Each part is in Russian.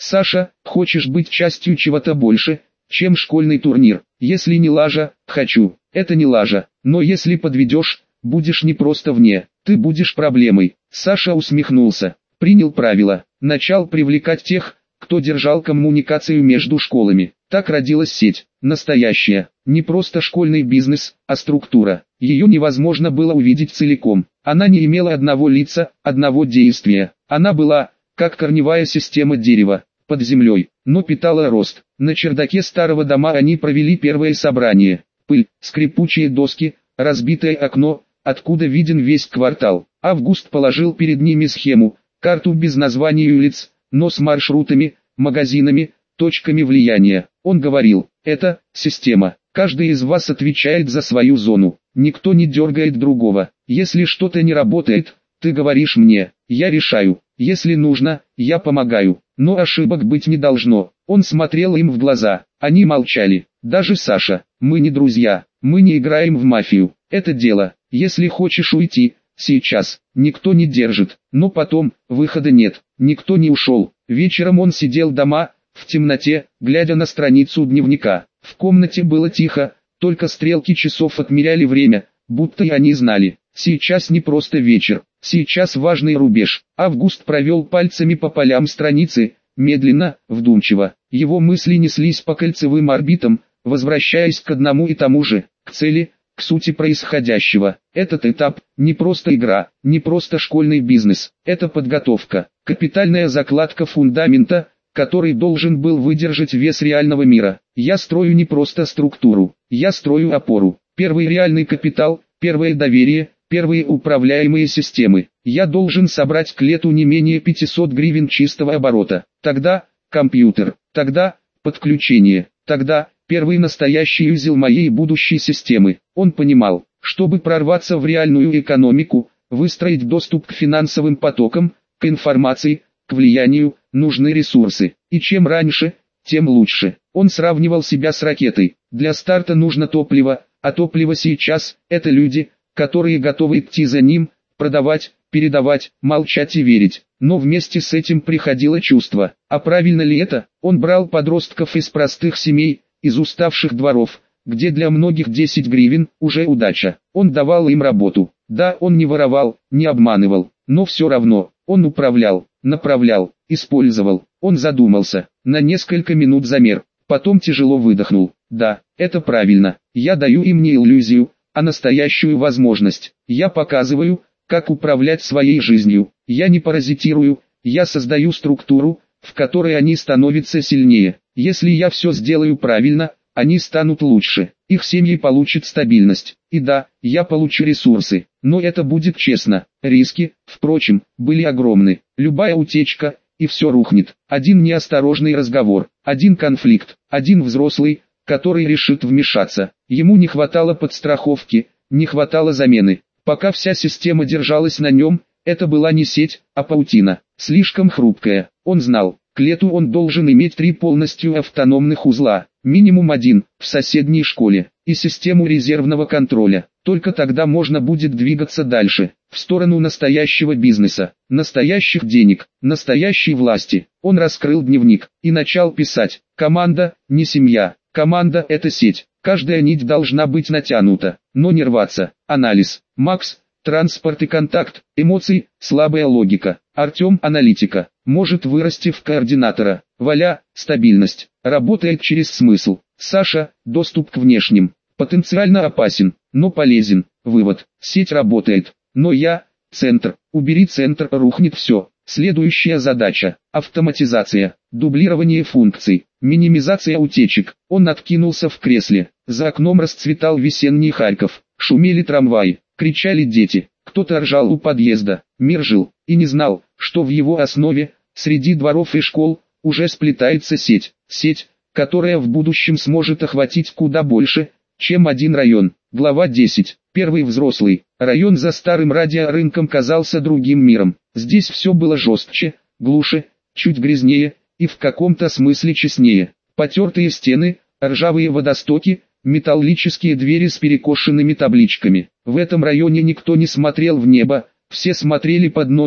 Саша, хочешь быть частью чего-то больше, чем школьный турнир? Если не лажа, хочу. Это не лажа, но если подведешь, будешь не просто вне, ты будешь проблемой. Саша усмехнулся, принял правила, начал привлекать тех, кто держал коммуникацию между школами. Так родилась сеть, настоящая, не просто школьный бизнес, а структура. Ее невозможно было увидеть целиком. Она не имела одного лица, одного действия. Она была, как корневая система дерева, под землей, но питала рост. На чердаке старого дома они провели первое собрание. Пыль, скрипучие доски, разбитое окно, откуда виден весь квартал. Август положил перед ними схему, карту без названий улиц, но с маршрутами, магазинами, точками влияния. Он говорил, это система. Каждый из вас отвечает за свою зону. Никто не дергает другого. Если что-то не работает, ты говоришь мне, я решаю. Если нужно, я помогаю. Но ошибок быть не должно. Он смотрел им в глаза. Они молчали. Даже Саша. Мы не друзья. Мы не играем в мафию. Это дело. Если хочешь уйти, сейчас. Никто не держит. Но потом, выхода нет. Никто не ушел. Вечером он сидел дома, в темноте, глядя на страницу дневника. В комнате было тихо, только стрелки часов отмеряли время, будто и они знали. Сейчас не просто вечер, сейчас важный рубеж. Август провел пальцами по полям страницы, медленно, вдумчиво. Его мысли неслись по кольцевым орбитам, возвращаясь к одному и тому же, к цели, к сути происходящего. Этот этап – не просто игра, не просто школьный бизнес, это подготовка, капитальная закладка фундамента, который должен был выдержать вес реального мира. Я строю не просто структуру, я строю опору. Первый реальный капитал, первое доверие, первые управляемые системы. Я должен собрать к лету не менее 500 гривен чистого оборота. Тогда компьютер, тогда подключение, тогда первый настоящий узел моей будущей системы. Он понимал, чтобы прорваться в реальную экономику, выстроить доступ к финансовым потокам, к информации, к влиянию, нужны ресурсы. И чем раньше, тем лучше. Он сравнивал себя с ракетой. Для старта нужно топливо, а топливо сейчас – это люди, которые готовы идти за ним, продавать, передавать, молчать и верить. Но вместе с этим приходило чувство. А правильно ли это? Он брал подростков из простых семей, из уставших дворов, где для многих 10 гривен – уже удача. Он давал им работу. Да, он не воровал, не обманывал, но все равно, он управлял, направлял, использовал. Он задумался, на несколько минут замер, потом тяжело выдохнул. Да, это правильно, я даю им не иллюзию, а настоящую возможность. Я показываю, как управлять своей жизнью. Я не паразитирую, я создаю структуру, в которой они становятся сильнее. Если я все сделаю правильно, они станут лучше, их семьи получат стабильность. И да, я получу ресурсы, но это будет честно. Риски, впрочем, были огромны. Любая утечка, и все рухнет. Один неосторожный разговор, один конфликт, один взрослый, который решит вмешаться. Ему не хватало подстраховки, не хватало замены. Пока вся система держалась на нем, это была не сеть, а паутина, слишком хрупкая. Он знал, к лету он должен иметь 3 полностью автономных узла, минимум 1, в соседней школе, и систему резервного контроля. Только тогда можно будет двигаться дальше, в сторону настоящего бизнеса, настоящих денег, настоящей власти. Он раскрыл дневник и начал писать. Команда, не семья. Команда – это сеть. Каждая нить должна быть натянута, но не рваться. Анализ. Макс – транспорт и контакт. Эмоции – слабая логика. Артем – аналитика. Может вырасти в координатора. Валя – стабильность. Работает через смысл. Саша – доступ к внешним. Потенциально опасен, но полезен. Вывод. Сеть работает. Но я – центр. Убери центр, рухнет все. Следующая задача – автоматизация, дублирование функций, минимизация утечек. Он откинулся в кресле. За окном расцветал весенний Харьков. Шумели трамваи, кричали дети. Кто-то ржал у подъезда. Мир жил и не знал, что в его основе, среди дворов и школ, уже сплетается сеть. Сеть, которая в будущем сможет охватить куда больше, чем один район. Глава 10. Первый взрослый. Район за старым радиорынком казался другим миром. Здесь все было жестче, глуше, чуть грязнее и в каком-то смысле честнее. Потертые стены, ржавые водостоки, металлические двери с перекошенными табличками. В этом районе никто не смотрел в небо, все смотрели под ноги,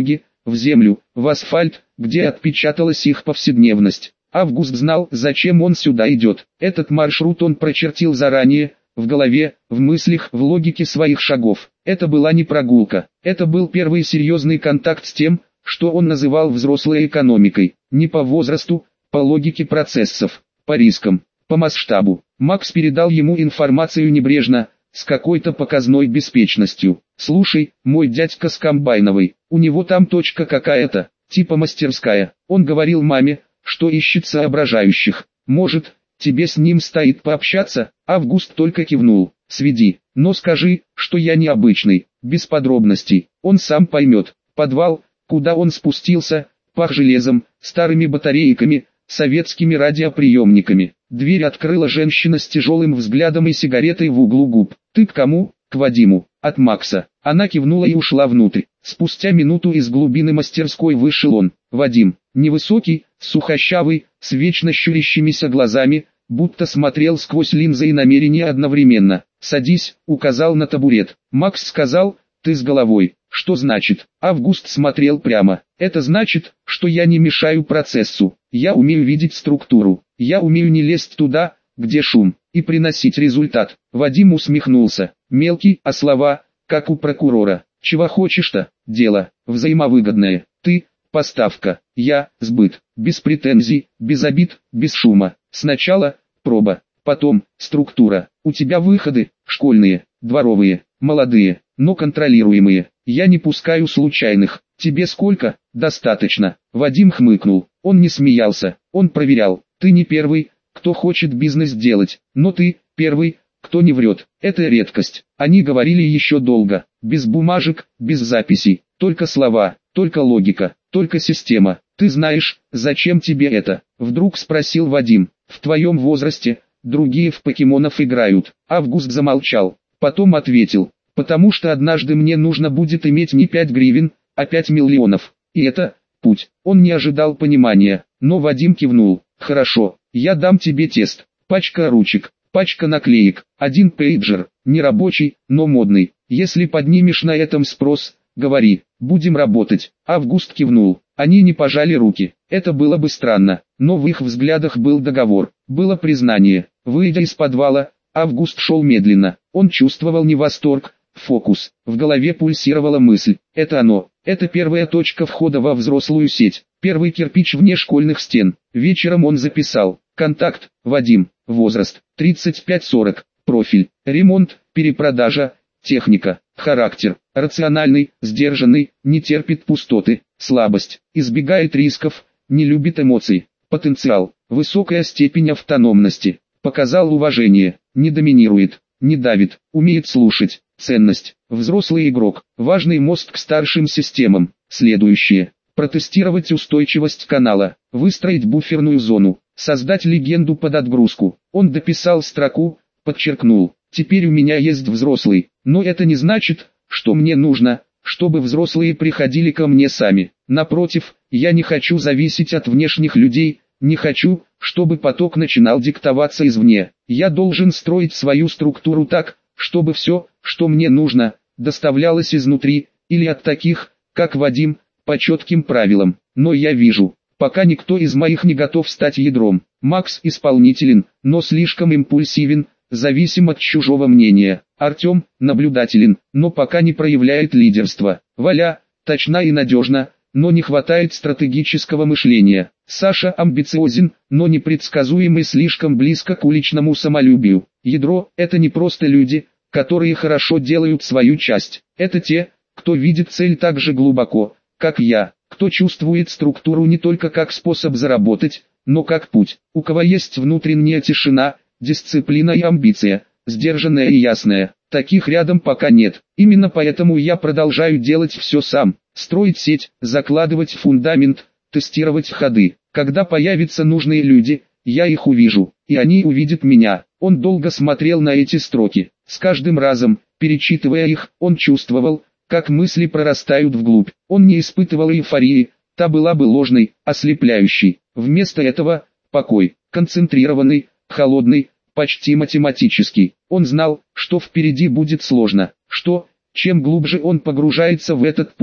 в землю, в асфальт, где отпечаталась их повседневность. Август знал, зачем он сюда идет. Этот маршрут он прочертил заранее, в голове, в мыслях, в логике своих шагов. Это была не прогулка, это был первый серьезный контакт с тем, что он называл взрослой экономикой. Не по возрасту, по логике процессов, по рискам, по масштабу. Макс передал ему информацию небрежно, с какой-то показной беспечностью. «Слушай, мой дядька с комбайновой, у него там точка какая-то, типа мастерская. Он говорил маме, что ищет соображающих. Может, тебе с ним стоит пообщаться?» Август только кивнул. «Сведи, но скажи, что я необычный, без подробностей, он сам поймет». Подвал, куда он спустился, пах железом, старыми батарейками, советскими радиоприемниками. Дверь открыла женщина с тяжелым взглядом и сигаретой в углу губ. «Ты к кому?» «К Вадиму, от Макса». Она кивнула и ушла внутрь. Спустя минуту из глубины мастерской вышел он. Вадим, невысокий, сухощавый, с вечно щурящимися глазами, будто смотрел сквозь линзы и намерения одновременно. «Садись», указал на табурет. Макс сказал, «Ты с головой». «Что значит?» Август смотрел прямо. «Это значит, что я не мешаю процессу. Я умею видеть структуру. Я умею не лезть туда, где шум, и приносить результат». Вадим усмехнулся. «Мелкий, а слова, как у прокурора. Чего хочешь-то? Дело взаимовыгодное. Ты – поставка, я – сбыт. Без претензий, без обид, без шума. Сначала – проба, потом – структура. У тебя выходы – школьные, дворовые, молодые, но контролируемые. Я не пускаю случайных. Тебе сколько? Достаточно». Вадим хмыкнул. Он не смеялся, он проверял. «Ты не первый, кто хочет бизнес делать, но ты – первый, кто не врет. Это редкость». Они говорили еще долго, без бумажек, без записей, только слова, только логика, только система. «Ты знаешь, зачем тебе это?» – вдруг спросил Вадим. «В твоем возрасте, другие в покемонов играют». Август замолчал, потом ответил. «Потому что однажды мне нужно будет иметь не 5 гривен, а 5 миллионов. И это путь». Он не ожидал понимания, но Вадим кивнул. «Хорошо, я дам тебе тест. Пачка ручек, пачка наклеек, один пейджер, не рабочий, но модный. Если поднимешь на этом спрос, говори, будем работать». Август кивнул. Они не пожали руки. Это было бы странно, но в их взглядах был договор, было признание. Выйдя из подвала, Август шел медленно. Он чувствовал не восторг, фокус. В голове пульсировала мысль. Это оно. Это первая точка входа во взрослую сеть. Первый кирпич вне школьных стен. Вечером он записал. Контакт. Вадим. Возраст. 35-40. Профиль. Ремонт. Перепродажа. Техника. Характер. Рациональный. Сдержанный. Не терпит пустоты. Слабость. Избегает рисков. Не любит эмоций. Потенциал. Высокая степень автономности. Показал уважение. Не доминирует. Не давит. Умеет слушать. Ценность. Взрослый игрок. Важный мост к старшим системам. Следующее. Протестировать устойчивость канала. Выстроить буферную зону. Создать легенду под отгрузку. Он дописал строку, подчеркнул. Теперь у меня есть взрослый. Но это не значит, что мне нужно, чтобы взрослые приходили ко мне сами. Напротив, я не хочу зависеть от внешних людей, не хочу, чтобы поток начинал диктоваться извне. Я должен строить свою структуру так, чтобы все, что мне нужно, доставлялось изнутри, или от таких, как Вадим, по четким правилам. Но я вижу, пока никто из моих не готов стать ядром. Макс исполнителен, но слишком импульсивен, зависим от чужого мнения. Артем наблюдателен, но пока не проявляет лидерства. Валя точна и надежна, но не хватает стратегического мышления. Саша амбициозен, но непредсказуем и слишком близко к уличному самолюбию. Ядро – это не просто люди, которые хорошо делают свою часть. Это те, кто видит цель так же глубоко, как я, кто чувствует структуру не только как способ заработать, но как путь. У кого есть внутренняя тишина, дисциплина и амбиция, сдержанная и ясная. Таких рядом пока нет. Именно поэтому я продолжаю делать все сам. Строить сеть, закладывать фундамент, тестировать ходы. Когда появятся нужные люди, я их увижу, и они увидят меня. Он долго смотрел на эти строки. С каждым разом, перечитывая их, он чувствовал, как мысли прорастают вглубь. Он не испытывал эйфории, та была бы ложной, ослепляющей. Вместо этого, покой, концентрированный, холодный, почти математический. Он знал, что впереди будет сложно, что, чем глубже он погружается в этот путь,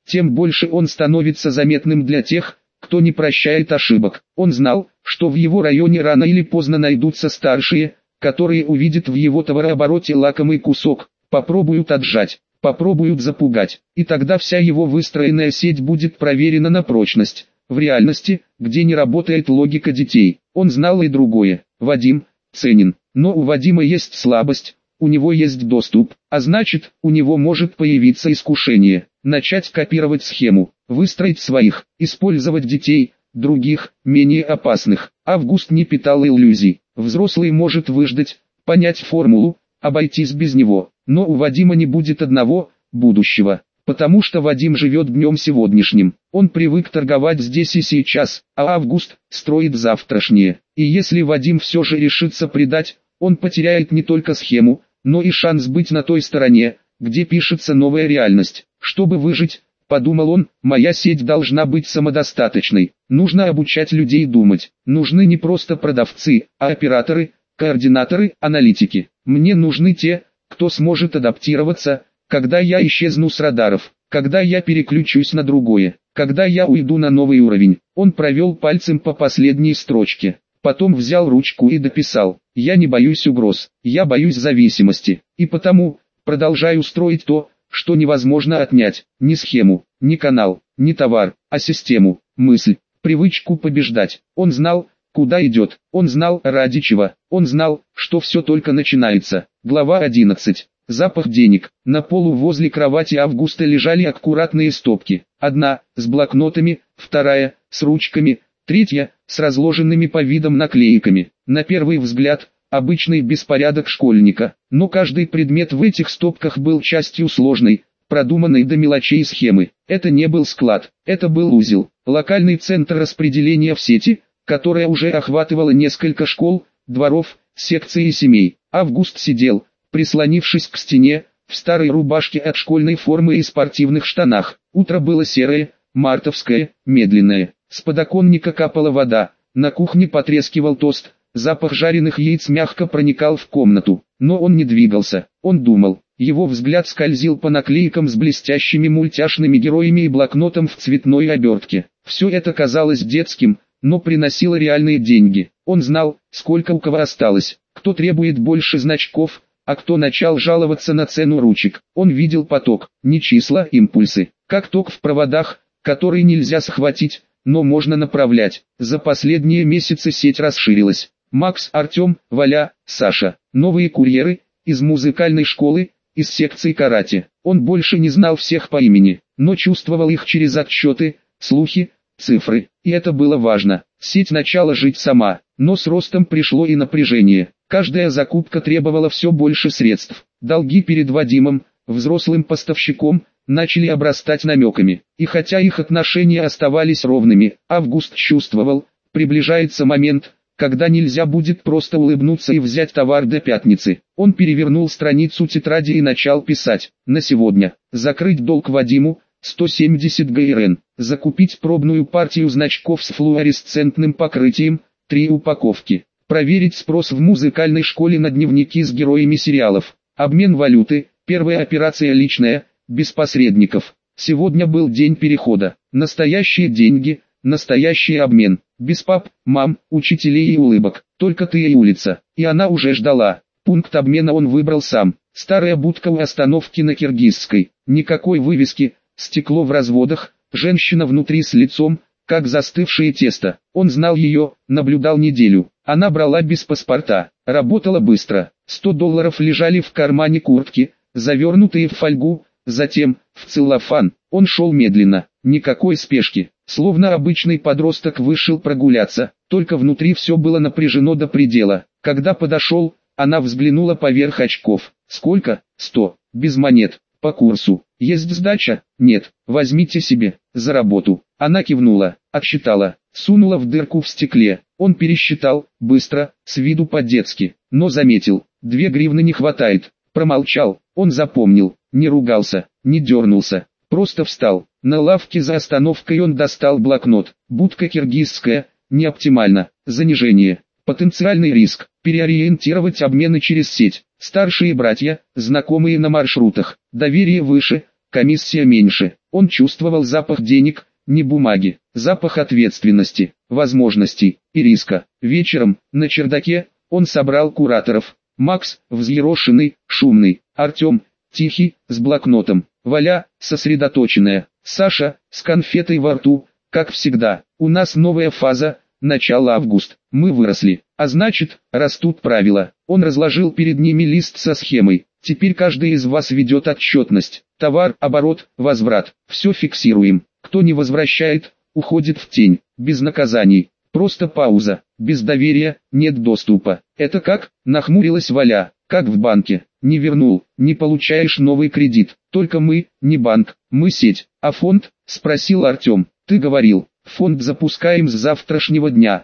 тем больше он становится заметным для тех, кто не прощает ошибок. Он знал, что в его районе рано или поздно найдутся старшие, которые увидят в его товарообороте лакомый кусок, попробуют отжать, попробуют запугать, и тогда вся его выстроенная сеть будет проверена на прочность. В реальности, где не работает логика детей, он знал и другое. Вадим ценен, но у Вадима есть слабость, у него есть доступ, а значит, у него может появиться искушение, начать копировать схему, выстроить своих, использовать детей, других, менее опасных. Август не питал иллюзий. Взрослый может выждать, понять формулу, обойтись без него, но у Вадима не будет одного, будущего. Потому что Вадим живет днем сегодняшним, он привык торговать здесь и сейчас, а Август строит завтрашнее. И если Вадим все же решится предать, он потеряет не только схему, но и шанс быть на той стороне, где пишется новая реальность. Чтобы выжить, подумал он, моя сеть должна быть самодостаточной, нужно обучать людей думать, нужны не просто продавцы, а операторы, координаторы, аналитики. Мне нужны те, кто сможет адаптироваться, когда я исчезну с радаров, когда я переключусь на другое, когда я уйду на новый уровень. Он провел пальцем по последней строчке, потом взял ручку и дописал: я не боюсь угроз, я боюсь зависимости, и потому продолжаю строить то, что невозможно отнять, не схему, не канал, не товар, а систему, мысль, привычку побеждать. Он знал, куда идет, он знал, ради чего, он знал, что все только начинается. Глава 11. Запах денег. На полу возле кровати Августа лежали аккуратные стопки. Одна, с блокнотами, вторая, с ручками, третья, с разложенными по видам наклейками. На первый взгляд, обычный беспорядок школьника, но каждый предмет в этих стопках был частью сложной, продуманной до мелочей схемы. Это не был склад, это был узел, локальный центр распределения в сети, которая уже охватывала несколько школ, дворов, секций и семей. Август сидел, прислонившись к стене, в старой рубашке от школьной формы и спортивных штанах. Утро было серое, мартовское, медленное. С подоконника капала вода, на кухне потрескивал тост, запах жареных яиц мягко проникал в комнату. Но он не двигался, он думал. Его взгляд скользил по наклейкам с блестящими мультяшными героями и блокнотом в цветной обертке. Все это казалось детским, но приносило реальные деньги. Он знал, сколько у кого осталось, кто требует больше значков, а кто начал жаловаться на цену ручек. Он видел поток, не числа, импульсы, как ток в проводах, который нельзя схватить, но можно направлять. За последние месяцы сеть расширилась. Макс, Артем, Валя, Саша, новые курьеры, из музыкальной школы, из секции карате. Он больше не знал всех по имени, но чувствовал их через отчеты, слухи, цифры. И это было важно. Сеть начала жить сама, но с ростом пришло и напряжение. Каждая закупка требовала все больше средств. Долги перед Вадимом, взрослым поставщиком, начали обрастать намеками. И хотя их отношения оставались ровными, Август чувствовал, приближается момент, когда нельзя будет просто улыбнуться и взять товар до пятницы. Он перевернул страницу тетради и начал писать. На сегодня. Закрыть долг Вадиму, 170 ГРН. Закупить пробную партию значков с флуоресцентным покрытием, 3 упаковки. Проверить спрос в музыкальной школе на дневники с героями сериалов. Обмен валюты, первая операция личная, без посредников. Сегодня был день перехода. Настоящие деньги, настоящий обмен. Без пап, мам, учителей и улыбок. Только ты и улица. И она уже ждала. Пункт обмена он выбрал сам. Старая будка у остановки на Киргизской. Никакой вывески, стекло в разводах, женщина внутри с лицом, как застывшее тесто. Он знал ее, наблюдал неделю. Она брала без паспорта, работала быстро. $100 лежали в кармане куртки, завернутые в фольгу, затем, в целлофан. Он шел медленно, никакой спешки. Словно обычный подросток вышел прогуляться, только внутри все было напряжено до предела. Когда подошел, она взглянула поверх очков. Сколько? 100. Без монет. По курсу. Есть сдача? Нет. Возьмите себе. За работу. Она кивнула, отсчитала, сунула в дырку в стекле. Он пересчитал, быстро, с виду по-детски, но заметил, 2 гривны не хватает. Промолчал, он запомнил, не ругался, не дернулся, просто встал. На лавке за остановкой он достал блокнот. Будка киргизская, не оптимально, занижение, потенциальный риск, переориентировать обмены через сеть. Старшие братья, знакомые на маршрутах, доверие выше, комиссия меньше. Он чувствовал запах денег, не бумаги, запах ответственности, возможностей и риска. Вечером, на чердаке, он собрал кураторов. Макс, взъерошенный, шумный, Артем, тихий, с блокнотом, Валя, сосредоточенная, Саша, с конфетой во рту, как всегда. У нас новая фаза, начало август, мы выросли, а значит, растут правила. Он разложил перед ними лист со схемой. Теперь каждый из вас ведет отчетность. Товар, оборот, возврат. Все фиксируем. Кто не возвращает, уходит в тень. Без наказаний. Просто пауза. Без доверия, нет доступа. Это как? Нахмурилась Валя. Как в банке. Не вернул, не получаешь новый кредит. Только мы, не банк, мы сеть. А фонд? Спросил Артем. Ты говорил, фонд запускаем с завтрашнего дня.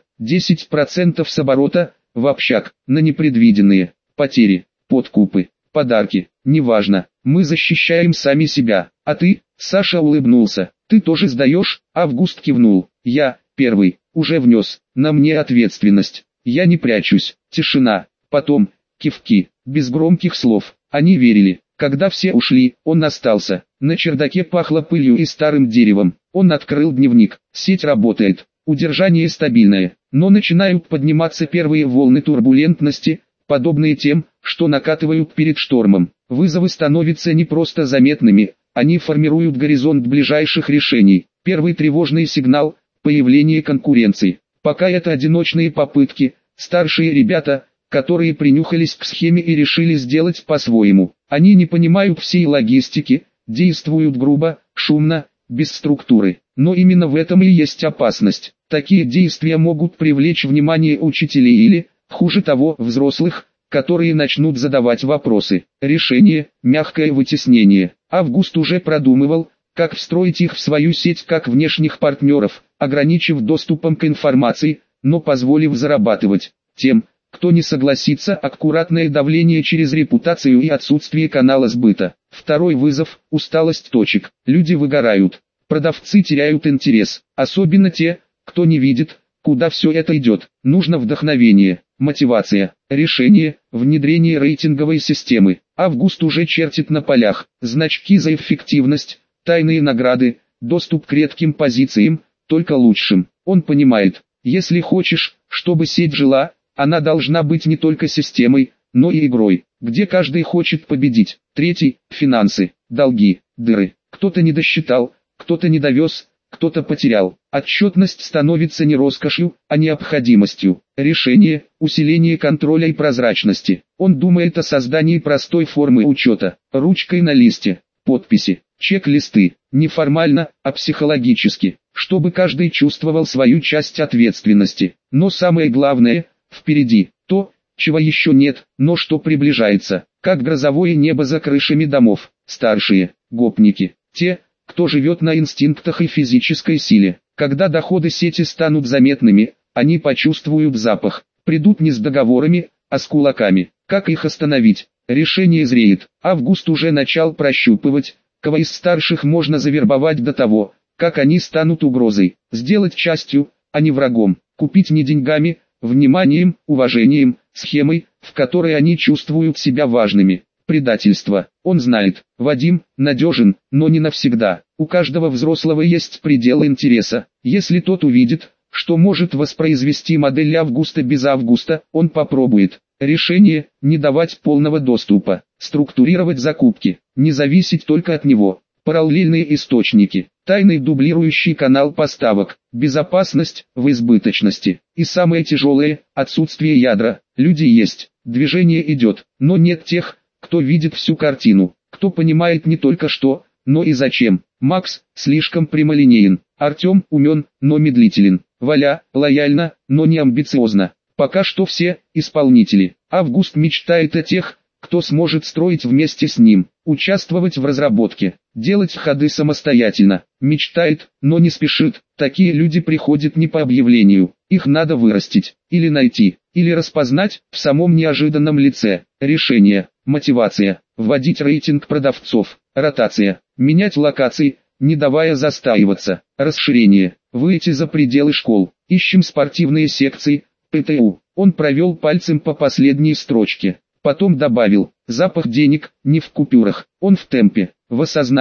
10% с оборота, в общак, на непредвиденные потери, подкупы, подарки, неважно, мы защищаем сами себя. А ты, Саша улыбнулся, ты тоже сдаешь? Август кивнул, я, первый, уже внес, на мне ответственность, я не прячусь, тишина, потом, кивки, без громких слов, они верили. Когда все ушли, он остался. На чердаке пахло пылью и старым деревом. Он открыл дневник. Сеть работает. Удержание стабильное. Но начинают подниматься первые волны турбулентности, подобные тем, что накатывают перед штормом. Вызовы становятся не просто заметными, они формируют горизонт ближайших решений. Первый тревожный сигнал – появление конкуренции. Пока это одиночные попытки, старшие ребята – которые принюхались к схеме и решили сделать по-своему. Они не понимают всей логистики, действуют грубо, шумно, без структуры. Но именно в этом и есть опасность. Такие действия могут привлечь внимание учителей или, хуже того, взрослых, которые начнут задавать вопросы. Решение – мягкое вытеснение. Август уже продумывал, как встроить их в свою сеть как внешних партнеров, ограничив доступом к информации, но позволив зарабатывать. Тем, кто не согласится, аккуратное давление через репутацию и отсутствие канала сбыта. Второй вызов – усталость точек. Люди выгорают. Продавцы теряют интерес. Особенно те, кто не видит, куда все это идет. Нужно вдохновение, мотивация, решение, внедрение рейтинговой системы. Август уже чертит на полях. Значки за эффективность, тайные награды, доступ к редким позициям, только лучшим. Он понимает, если хочешь, чтобы сеть жила, она должна быть не только системой, но и игрой, где каждый хочет победить. Третий – финансы, долги, дыры. Кто-то не досчитал, кто-то не довез, кто-то потерял. Отчетность становится не роскошью, а необходимостью. Решение – усиление контроля и прозрачности. Он думает о создании простой формы учета, ручкой на листе, подписи, чек-листы, не формально, а психологически, чтобы каждый чувствовал свою часть ответственности. Но самое главное – впереди, то, чего еще нет, но что приближается, как грозовое небо за крышами домов. Старшие, гопники, те, кто живет на инстинктах и физической силе. Когда доходы сети станут заметными, они почувствуют запах, придут не с договорами, а с кулаками. Как их остановить? Решение зреет. Август уже начал прощупывать, кого из старших можно завербовать до того, как они станут угрозой. Сделать частью, а не врагом. Купить не деньгами, вниманием, уважением, схемой, в которой они чувствуют себя важными. Предательство. Он знает, Вадим надежен, но не навсегда. У каждого взрослого есть предел интереса. Если тот увидит, что может воспроизвести модель Августа без Августа, он попробует. Решение – не давать полного доступа, структурировать закупки, не зависеть только от него. Параллельные источники, тайный дублирующий канал поставок, безопасность в избыточности. И самое тяжелое – отсутствие ядра. Люди есть, движение идет, но нет тех, кто видит всю картину, кто понимает не только что, но и зачем. Макс слишком прямолинеен, Артем умен, но медлителен, Валя лояльна, но не амбициозна. Пока что все исполнители. Август мечтает о тех, кто сможет строить вместе с ним, участвовать в разработке, делать ходы самостоятельно. Мечтает, но не спешит. Такие люди приходят не по объявлению, их надо вырастить, или найти, или распознать в самом неожиданном лице. Решение, мотивация, вводить рейтинг продавцов, ротация, менять локации, не давая застаиваться, расширение, выйти за пределы школ, ищем спортивные секции, ПТУ. Он провел пальцем по последней строчке. Потом добавил, запах денег, не в купюрах, он в темпе, в осознании,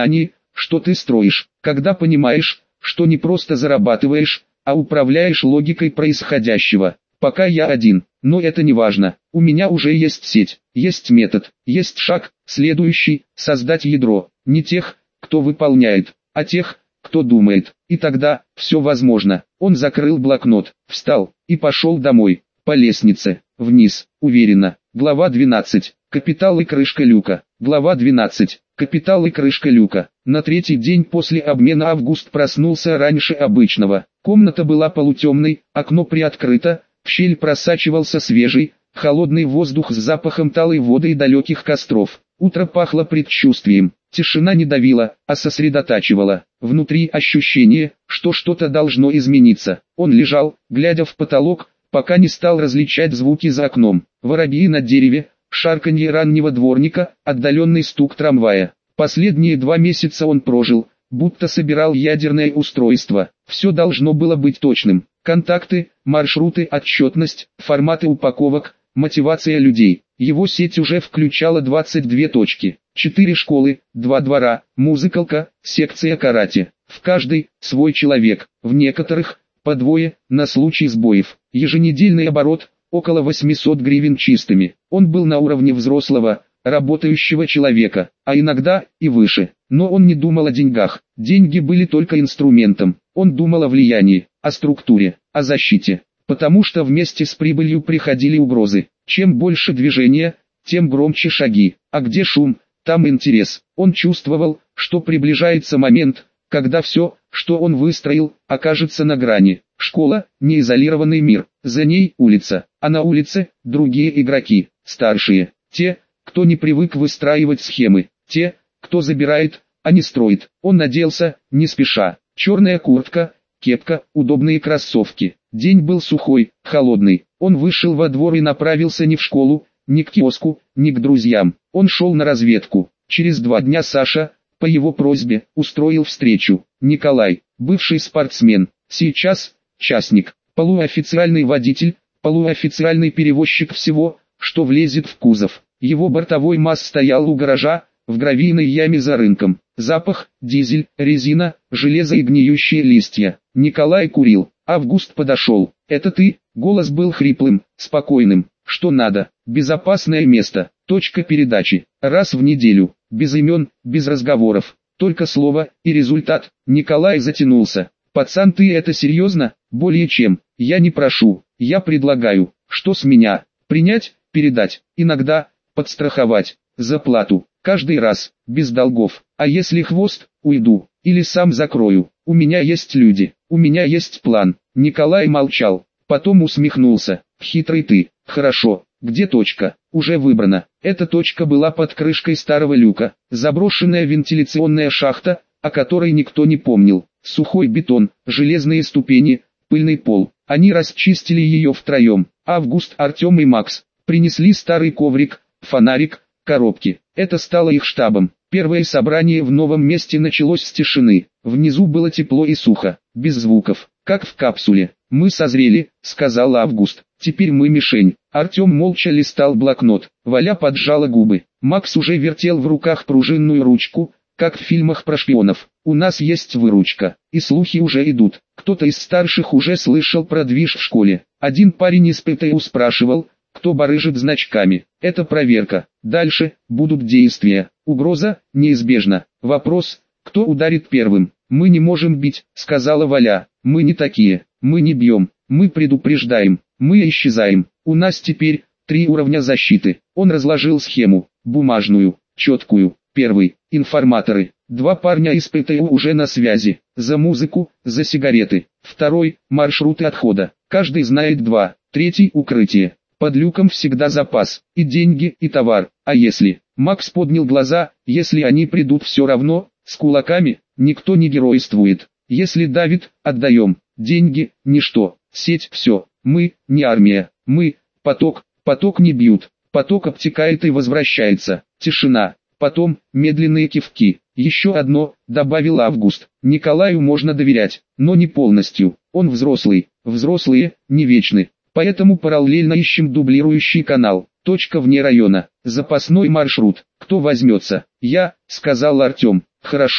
что ты строишь, когда понимаешь, что не просто зарабатываешь, а управляешь логикой происходящего. Пока я один, но это не важно. У меня уже есть сеть, есть метод, есть шаг, следующий – создать ядро. Не тех, кто выполняет, а тех, кто думает. И тогда все возможно. Он закрыл блокнот, встал и пошел домой. По лестнице, вниз, уверенно. Глава 12. Капитал и крышка люка. Глава 12. Капитал и крышка люка. На третий день после обмена Август проснулся раньше обычного. Комната была полутемной, окно приоткрыто, в щель просачивался свежий, холодный воздух с запахом талой воды и далеких костров. Утро пахло предчувствием. Тишина не давила, а сосредотачивала. Внутри ощущение, что что-то должно измениться. Он лежал, глядя в потолок, пока не стал различать звуки за окном. Воробьи на дереве, шарканье раннего дворника, отдаленный стук трамвая. Последние 2 месяца он прожил, будто собирал ядерное устройство. Все должно было быть точным. Контакты, маршруты, отчетность, форматы упаковок, мотивация людей. Его сеть уже включала 22 точки. 4 школы, 2 двора, музыкалка, секция карате. В каждой свой человек, в некоторых по двое, на случай сбоев. Еженедельный оборот около 800 гривен чистыми. Он был на уровне взрослого, работающего человека, а иногда и выше. Но он не думал о деньгах. Деньги были только инструментом. Он думал о влиянии, о структуре, о защите. Потому что вместе с прибылью приходили угрозы. Чем больше движения, тем громче шаги. А где шум, там интерес. Он чувствовал, что приближается момент, когда все, что он выстроил, окажется на грани. Школа – не изолированный мир, за ней улица, а на улице – другие игроки, старшие, те, кто не привык выстраивать схемы, те, кто забирает, а не строит. Он оделся, не спеша, черная куртка, кепка, удобные кроссовки. День был сухой, холодный. Он вышел во двор и направился не в школу, ни к киоску, ни к друзьям. Он шел на разведку. Через 2 дня Саша, по его просьбе, устроил встречу. Николай, бывший спортсмен, сейчас частник, полуофициальный водитель, полуофициальный перевозчик всего, что влезет в кузов. Его бортовой МАЗ стоял у гаража, в гравийной яме за рынком. Запах, дизель, резина, железо и гниющие листья. Николай курил. Август подошел. «Это ты?» Голос был хриплым, спокойным. «Что надо?» «Безопасное место. Точка передачи. Раз в неделю. Без имен, без разговоров. Только слово и результат». Николай затянулся. «Пацан, ты это серьезно?» «Более чем. Я не прошу. Я предлагаю. Что с меня? Принять, передать, иногда подстраховать. За плату. Каждый раз, без долгов. А если хвост, уйду. Или сам закрою. У меня есть люди. У меня есть план». Николай молчал. Потом усмехнулся. «Хитрый ты. Хорошо. Где точка?» «Уже выбрана». Эта точка была под крышкой старого люка. Заброшенная вентиляционная шахта, о которой никто не помнил. Сухой бетон, железные ступени, пыльный пол. Они расчистили ее втроем. Август, Артем и Макс. Принесли старый коврик, фонарик, коробки. Это стало их штабом. Первое собрание в новом месте началось с тишины. Внизу было тепло и сухо, без звуков, как в капсуле. «Мы созрели», — сказал Август. «Теперь мы мишень». Артем молча листал блокнот. Валя поджала губы. Макс уже вертел в руках пружинную ручку, как в фильмах про шпионов. «У нас есть выручка, и слухи уже идут. Кто-то из старших уже слышал про движ в школе. Один парень из ПТУ спрашивал, кто барыжит значками. Это проверка. Дальше будут действия. Угроза неизбежна. Вопрос, кто ударит первым. Мы не можем бить», — сказала Валя. «Мы не такие. Мы не бьем. Мы предупреждаем. Мы исчезаем. У нас теперь 3 уровня защиты». Он разложил схему. Бумажную, четкую. Первый — информаторы. 2 парня из ПТУ уже на связи. За музыку, за сигареты. Второй — маршруты отхода. Каждый знает 2. Третий — укрытие. Под люком всегда запас. И деньги, и товар. А если... Макс поднял глаза. Если они придут все равно, с кулаками, никто не геройствует. Если давит, отдаем. Деньги — ничто. Сеть — все. Мы — не армия. Мы — поток. Поток не бьют. Поток обтекает и возвращается. Тишина. Потом медленные кивки. «Еще одно», — добавил Август. «Николаю можно доверять, но не полностью. Он взрослый. Взрослые не вечны. Поэтому параллельно ищем дублирующий канал. Точка вне района. Запасной маршрут. Кто возьмется?» «Я», — сказал Артем. «Хорошо», —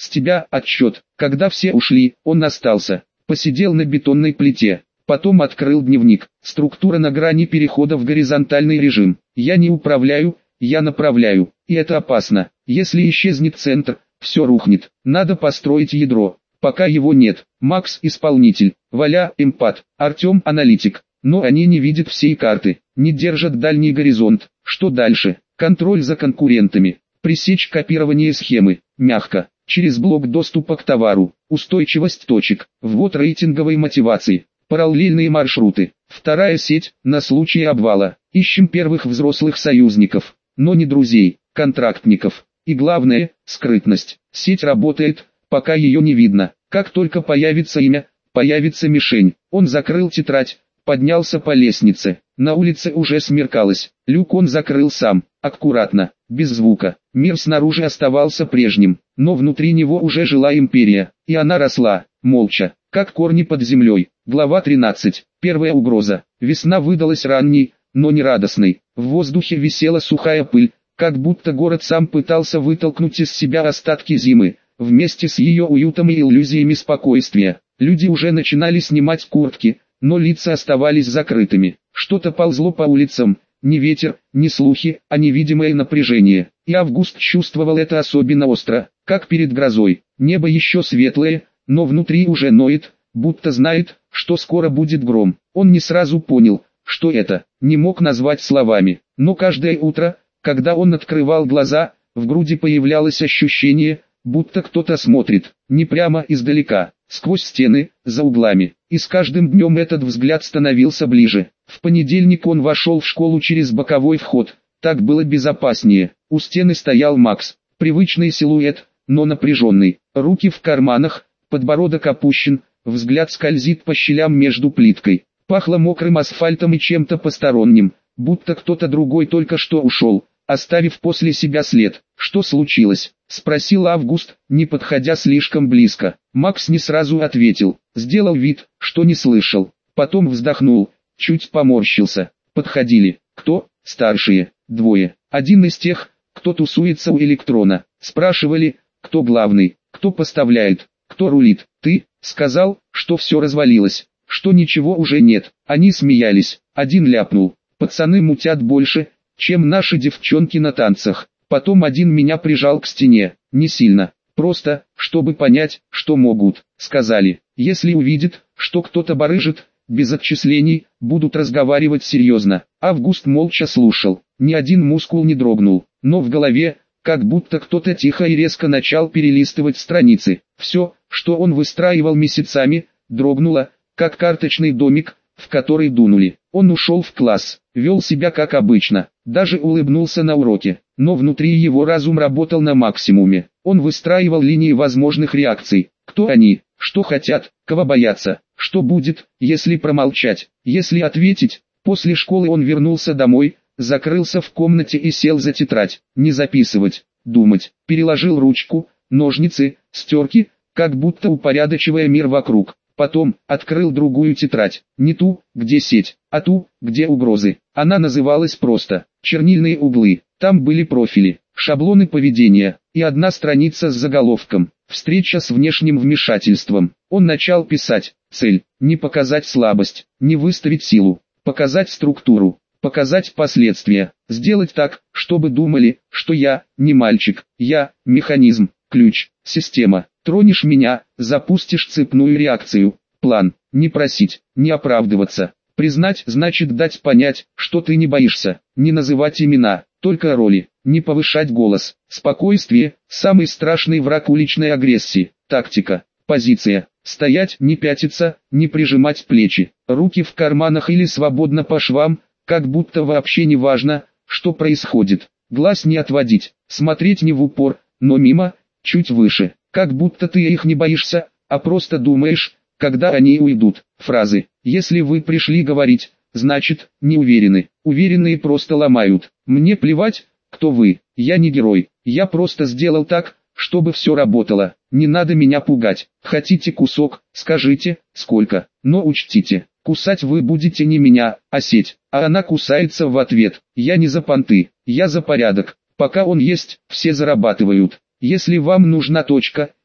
С тебя отчет. Когда все ушли, он остался. Посидел на бетонной плите. Потом открыл дневник. Структура на грани перехода в горизонтальный режим. Я не управляю, я направляю. И это опасно. Если исчезнет центр, все рухнет. Надо построить ядро. Пока его нет. Макс – исполнитель. Валя – эмпат. Артем – аналитик. Но они не видят всей карты. Не держат дальний горизонт. Что дальше? Контроль за конкурентами. Пресечь копирование схемы. Мягко. Через блок доступа к товару. Устойчивость точек. Ввод рейтинговой мотивации. Параллельные маршруты. Вторая сеть, на случай обвала. Ищем первых взрослых союзников. Но не друзей, контрактников. И главное, скрытность. Сеть работает, пока ее не видно. Как только появится имя, появится мишень. Он закрыл тетрадь, поднялся по лестнице. На улице уже смеркалось. Люк он закрыл сам, аккуратно, без звука. Мир снаружи оставался прежним, но внутри него уже жила империя. И она росла, молча, как корни под землей. Глава 13. Первая угроза. Весна выдалась ранней, но не радостной. В воздухе висела сухая пыль, как будто город сам пытался вытолкнуть из себя остатки зимы, вместе с ее уютом и иллюзиями спокойствия. Люди уже начинали снимать куртки, но лица оставались закрытыми. Что-то ползло по улицам, не ветер, не слухи, а невидимое напряжение. И Август чувствовал это особенно остро, как перед грозой. Небо еще светлое, но внутри уже ноет, будто знает, что скоро будет гром. Он не сразу понял, что это, не мог назвать словами. Но каждое утро, когда он открывал глаза, в груди появлялось ощущение, будто кто-то смотрит, не прямо издалека, сквозь стены, за углами. И с каждым днем этот взгляд становился ближе. В понедельник он вошел в школу через боковой вход, так было безопаснее. У стены стоял Макс, привычный силуэт, но напряженный, руки в карманах, подбородок опущен, взгляд скользит по щелям между плиткой. Пахло мокрым асфальтом и чем-то посторонним, будто кто-то другой только что ушел, оставив после себя след. «Что случилось?» – спросил Август, не подходя слишком близко. Макс не сразу ответил, сделал вид, что не слышал. Потом вздохнул, чуть поморщился. Подходили. Кто? Старшие. Двое. Один из тех, кто тусуется у Электрона. Спрашивали, кто главный, кто поставляет, кто рулит. Ты сказал, что все развалилось, что ничего уже нет. Они смеялись. Один ляпнул: пацаны мутят больше, чем наши девчонки на танцах. Потом один меня прижал к стене, не сильно, просто, чтобы понять, что могут. Сказали, если увидят, что кто-то барыжит, без отчислений, будут разговаривать серьезно. Август молча слушал, ни один мускул не дрогнул, но в голове, как будто кто-то тихо и резко начал перелистывать страницы. Все, что он выстраивал месяцами, дрогнуло, как карточный домик, в который дунули. Он ушел в класс, вел себя как обычно, даже улыбнулся на уроке, но внутри его разум работал на максимуме. Он выстраивал линии возможных реакций. Кто они, что хотят, кого боятся, что будет, если промолчать, если ответить. После школы он вернулся домой, закрылся в комнате и сел за тетрадь. Не записывать, думать. Переложил ручку, ножницы, стерки, как будто упорядочивая мир вокруг. Потом открыл другую тетрадь, не ту, где сеть, а ту, где угрозы. Она называлась просто «Чернильные углы». Там были профили, шаблоны поведения и одна страница с заголовком «Встреча с внешним вмешательством». Он начал писать. Цель – не показать слабость, не выставить силу, показать структуру, показать последствия, сделать так, чтобы думали, что я не мальчик, я механизм, ключ, система. Тронешь меня, запустишь цепную реакцию. План. Не просить, не оправдываться. Признать значит дать понять, что ты не боишься. Не называть имена, только роли. Не повышать голос. Спокойствие – самый страшный враг уличной агрессии. Тактика. Позиция. Стоять, не пятиться, не прижимать плечи. Руки в карманах или свободно по швам, как будто вообще не важно, что происходит. Глаз не отводить. Смотреть не в упор, но мимо, чуть выше. Как будто ты их не боишься, а просто думаешь, когда они уйдут. Фразы. Если вы пришли говорить, значит, не уверены. Уверенные просто ломают. Мне плевать, кто вы. Я не герой. Я просто сделал так, чтобы все работало. Не надо меня пугать. Хотите кусок, скажите, сколько. Но учтите, кусать вы будете не меня, а сеть. А она кусается в ответ. Я не за понты, я за порядок. Пока он есть, все зарабатывают. Если вам нужна точка,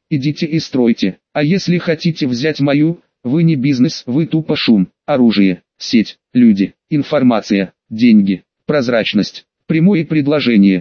идите и стройте. А если хотите взять мою, вы не бизнес, вы тупо шум, оружие, сеть, люди, информация, деньги, прозрачность, прямое предложение,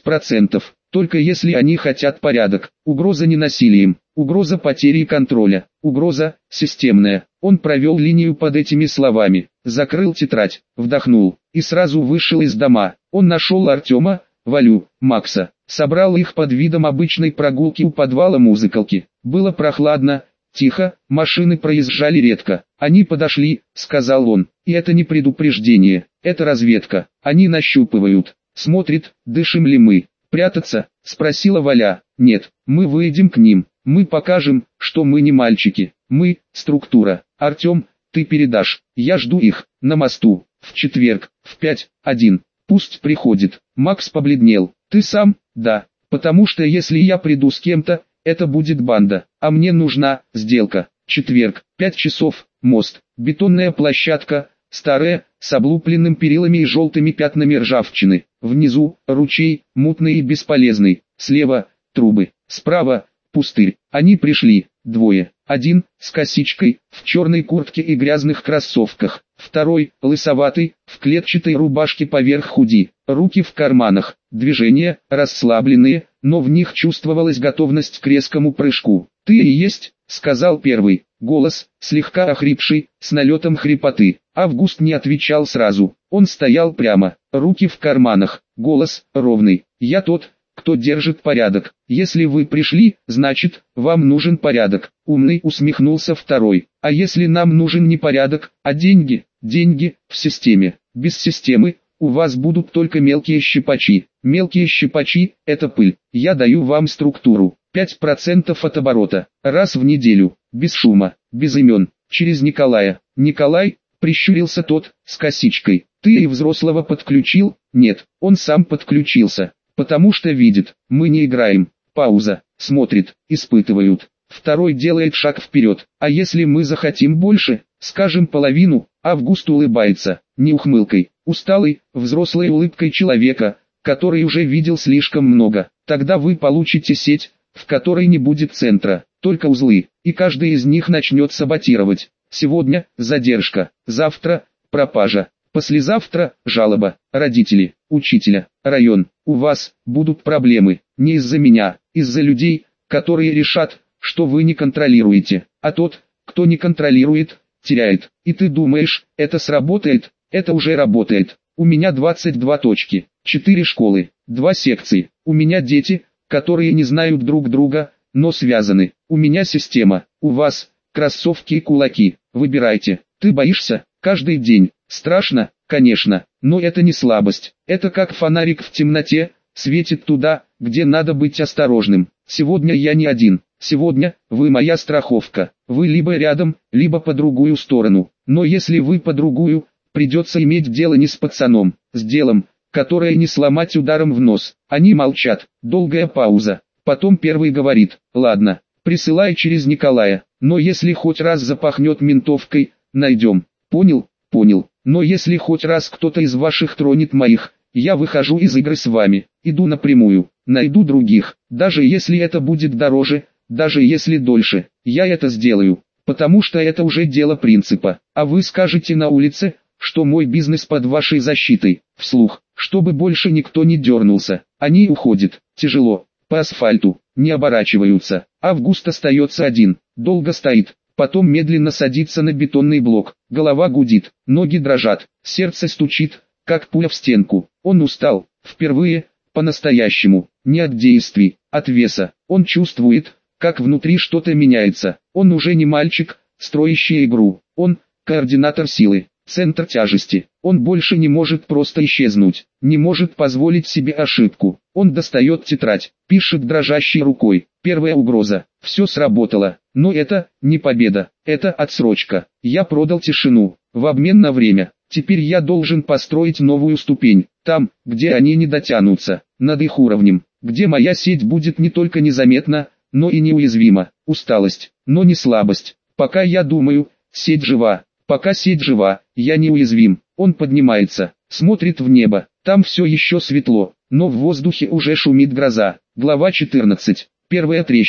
5%, только если они хотят порядок, угроза не насилием, угроза потери контроля, угроза системная. Он провел линию под этими словами, закрыл тетрадь, вдохнул, и сразу вышел из дома. Он нашел Артема, Валю, Макса, собрал их под видом обычной прогулки у подвала музыкалки. Было прохладно, тихо, машины проезжали редко. Они подошли, сказал он, и это не предупреждение, это разведка. Они нащупывают, смотрят, дышим ли мы. Прятаться? Спросила Валя. Нет, мы выйдем к ним, мы покажем, что мы не мальчики, мы – структура. Артем, ты передашь, я жду их, на мосту, в четверг, в 5:1. Пусть приходит. Макс побледнел. Ты сам? Да, потому что если я приду с кем-то, это будет банда, а мне нужна сделка. Четверг, 5 часов, мост, бетонная площадка, старая, с облупленным перилами и желтыми пятнами ржавчины. Внизу, ручей, мутный и бесполезный. Слева, трубы. Справа, пустырь. Они пришли, двое. Один, с косичкой, в черной куртке и грязных кроссовках. Второй, лысоватый, в клетчатой рубашке поверх худи. Руки в карманах. Движения, расслабленные, но в них чувствовалась готовность к резкому прыжку. «Ты и есть», — сказал первый. Голос, слегка охрипший, с налетом хрипоты. Август не отвечал сразу. Он стоял прямо, руки в карманах, голос ровный. «Я тот, кто держит порядок. Если вы пришли, значит, вам нужен порядок». Умный усмехнулся второй. «А если нам нужен не порядок, а деньги? Деньги в системе. Без системы у вас будут только мелкие щипачи. Мелкие щипачи – это пыль. Я даю вам структуру. 5% от оборота. Раз в неделю. Без шума, без имен. Через Николая». «Николай?» – прищурился тот, с косичкой. «Ты и взрослого подключил?» «Нет, он сам подключился. Потому что видит, мы не играем». Пауза. Смотрит, испытывают. Второй делает шаг вперед. «А если мы захотим больше, скажем половину?» Август улыбается, не ухмылкой, усталой, взрослой улыбкой человека, который уже видел слишком много. «Тогда вы получите сеть, в которой не будет центра, только узлы, и каждый из них начнет саботировать. Сегодня – задержка, завтра – пропажа, послезавтра – жалоба, родители, учителя, район. У вас будут проблемы, не из-за меня, из-за людей, которые решат, что вы не контролируете, а тот, кто не контролирует, теряет. И ты думаешь, это сработает? Это уже работает. У меня 22 точки, 4 школы, 2 секции. У меня дети, которые не знают друг друга, но связаны. У меня система. У вас кроссовки и кулаки. Выбирайте. Ты боишься? Каждый день. Страшно, конечно, но это не слабость. Это как фонарик в темноте, светит туда, где надо быть осторожным. Сегодня я не один. Сегодня вы моя страховка. Вы либо рядом, либо по другую сторону. Но если вы по другую, придется иметь дело не с пацаном, с делом, которое не сломать ударом в нос. Они молчат. Долгая пауза. Потом первый говорит: «Ладно, присылай через Николая. Но если хоть раз запахнет ментовкой, найдем». «Понял, понял. Но если хоть раз кто-то из ваших тронет моих, я выхожу из игры с вами. Иду напрямую. Найду других. Даже если это будет дороже, даже если дольше, я это сделаю. Потому что это уже дело принципа. А вы скажете на улице, что мой бизнес под вашей защитой». Вслух, чтобы больше никто не дернулся. Они уходят. Тяжело. По асфальту. Не оборачиваются. Август остается один. Долго стоит. Потом медленно садится на бетонный блок. Голова гудит. Ноги дрожат. Сердце стучит, как пуля в стенку. Он устал. Впервые. По-настоящему. Не от действий, от веса. Он чувствует, как внутри что-то меняется. Он уже не мальчик, строящий игру. Он – координатор силы, центр тяжести. Он больше не может просто исчезнуть, не может позволить себе ошибку. Он достает тетрадь, пишет дрожащей рукой. Первая угроза. Все сработало. Но это не победа, это отсрочка. Я продал тишину, в обмен на время. Теперь я должен построить новую ступень, там, где они не дотянутся, над их уровнем, где моя сеть будет не только незаметна, но и неуязвима. Усталость, но не слабость. Пока я думаю, сеть жива. Пока сеть жива, я неуязвим. Он поднимается, смотрит в небо. Там все еще светло, но в воздухе уже шумит гроза. Глава 14. Первая трещина.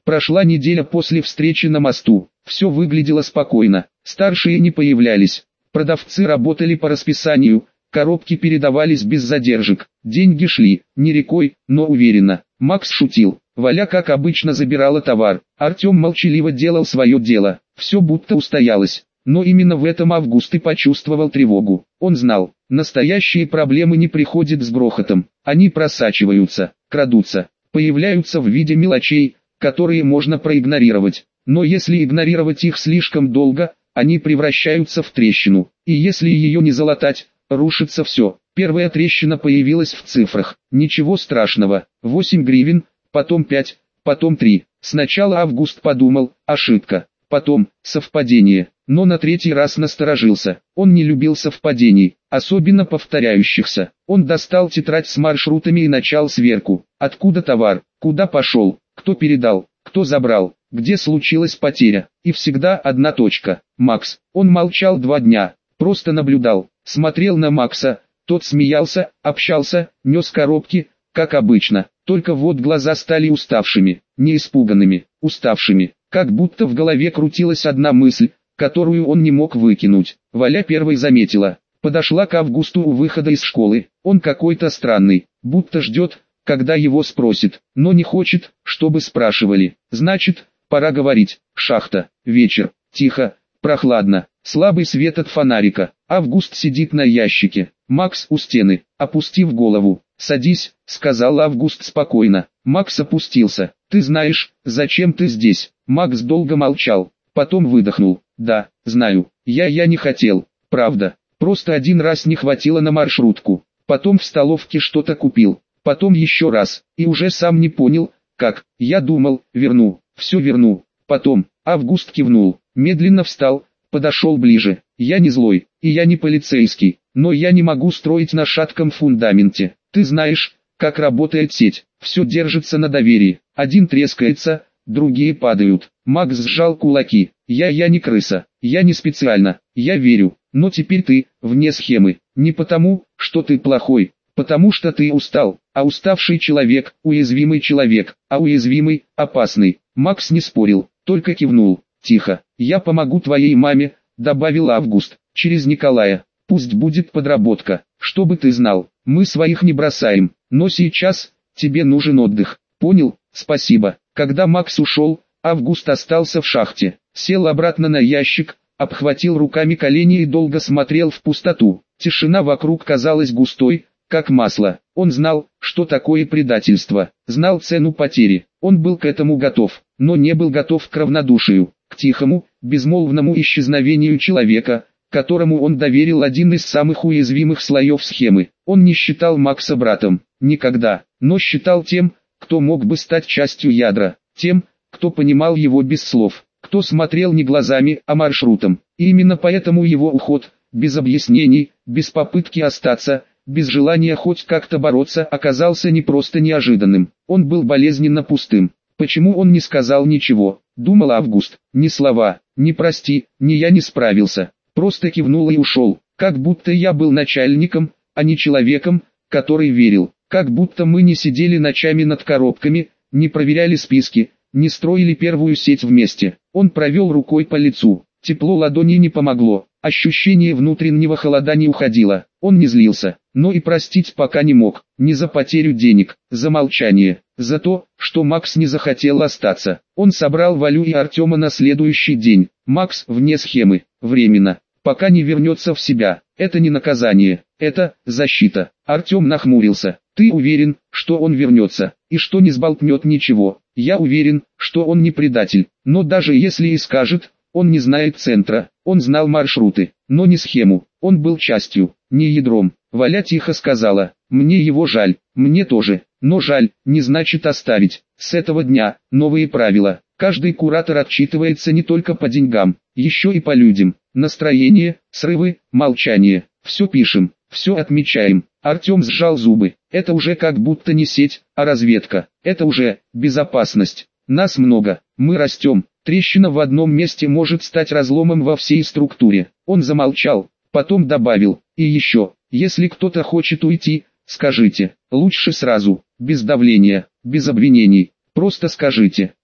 Прошла неделя после встречи на мосту. Все выглядело спокойно. Старшие не появлялись. Продавцы работали по расписанию. Коробки передавались без задержек. Деньги шли, не рекой, но уверенно. Макс шутил. Валя как обычно забирала товар. Артем молчаливо делал свое дело. Все будто устоялось. Но именно в этом Август и почувствовал тревогу. Он знал, настоящие проблемы не приходят с грохотом. Они просачиваются, крадутся, появляются в виде мелочей, которые можно проигнорировать. Но если игнорировать их слишком долго, они превращаются в трещину. И если ее не залатать, рушится все. Первая трещина появилась в цифрах. Ничего страшного. 8 гривен, потом 5, потом 3. Сначала Август подумал, ошибка. Потом, совпадение. Но на третий раз насторожился. Он не любил совпадений, особенно повторяющихся. Он достал тетрадь с маршрутами и начал сверку. Откуда товар, куда пошел, кто передал, кто забрал, где случилась потеря. И всегда одна точка. Макс. Он молчал 2 дня, просто наблюдал, смотрел на Макса. Тот смеялся, общался, нес коробки, как обычно. Только вот глаза стали уставшими, не испуганными, уставшими. Как будто в голове крутилась одна мысль, которую он не мог выкинуть. Валя первой заметила. Подошла к Августу у выхода из школы. Он какой-то странный, будто ждет, когда его спросит, но не хочет, чтобы спрашивали. Значит, пора говорить. Шахта. Вечер. Тихо. Прохладно. Слабый свет от фонарика. Август сидит на ящике. Макс у стены, опустив голову. «Садись», — сказал Август спокойно. Макс опустился. «Ты знаешь, зачем ты здесь?» Макс долго молчал, потом выдохнул. «Да, знаю. Я не хотел. Правда. Просто один раз не хватило на маршрутку. Потом в столовке что-то купил. Потом еще раз. И уже сам не понял, как. Я думал, верну. Все верну. Потом». Август кивнул. Медленно встал, подошел ближе. «Я не злой, и я не полицейский. Но я не могу строить на шатком фундаменте. Ты знаешь, как работает сеть. Все держится на доверии. Один трескается, другие падают». Макс сжал кулаки. Я не крыса. Я не специально. Я верю. Но теперь ты, вне схемы. Не потому, что ты плохой. Потому что ты устал. А уставший человек, уязвимый человек. А уязвимый, опасный. Макс не спорил, только кивнул. «Тихо. Я помогу твоей маме», добавил Август. «Через Николая. Пусть будет подработка. Чтобы ты знал, мы своих не бросаем. Но сейчас, тебе нужен отдых. Понял? Спасибо». Когда Макс ушел, Август остался в шахте. Сел обратно на ящик, обхватил руками колени и долго смотрел в пустоту. Тишина вокруг казалась густой, как масло. Он знал, что такое предательство. Знал цену потери. Он был к этому готов, но не был готов к равнодушию, к тихому, безмолвному исчезновению человека, которому он доверил один из самых уязвимых слоев схемы. Он не считал Макса братом, никогда, но считал тем, кто мог бы стать частью ядра, тем, кто понимал его без слов, кто смотрел не глазами, а маршрутом. И именно поэтому его уход, без объяснений, без попытки остаться, без желания хоть как-то бороться, оказался не просто неожиданным, он был болезненно пустым. Почему он не сказал ничего, думал Август, ни слова, ни прости, ни я не справился, просто кивнул и ушел, как будто я был начальником, а не человеком, который верил, как будто мы не сидели ночами над коробками, не проверяли списки, не строили первую сеть вместе. Он провел рукой по лицу, тепло ладони не помогло, ощущение внутреннего холода не уходило, он не злился, но и простить пока не мог, не за потерю денег, за молчание, за то, что Макс не захотел остаться. Он собрал Валю и Артема на следующий день. Макс вне схемы, временно, пока не вернется в себя. Это не наказание, это защита. Артем нахмурился. Ты уверен, что он вернется, и что не сболтнет ничего? Я уверен, что он не предатель, но даже если и скажет, он не знает центра, он знал маршруты, но не схему, он был частью, не ядром. Валя тихо сказала, мне его жаль, мне тоже, но жаль, не значит оставить. С этого дня, новые правила, каждый куратор отчитывается не только по деньгам, еще и по людям. Настроение, срывы, молчание, все пишем, все отмечаем. Артем сжал зубы, это уже как будто не сеть, а разведка, это уже безопасность. Нас много, мы растем, трещина в одном месте может стать разломом во всей структуре. Он замолчал, потом добавил, и еще, если кто-то хочет уйти, скажите, лучше сразу, без давления, без обвинений, просто скажите.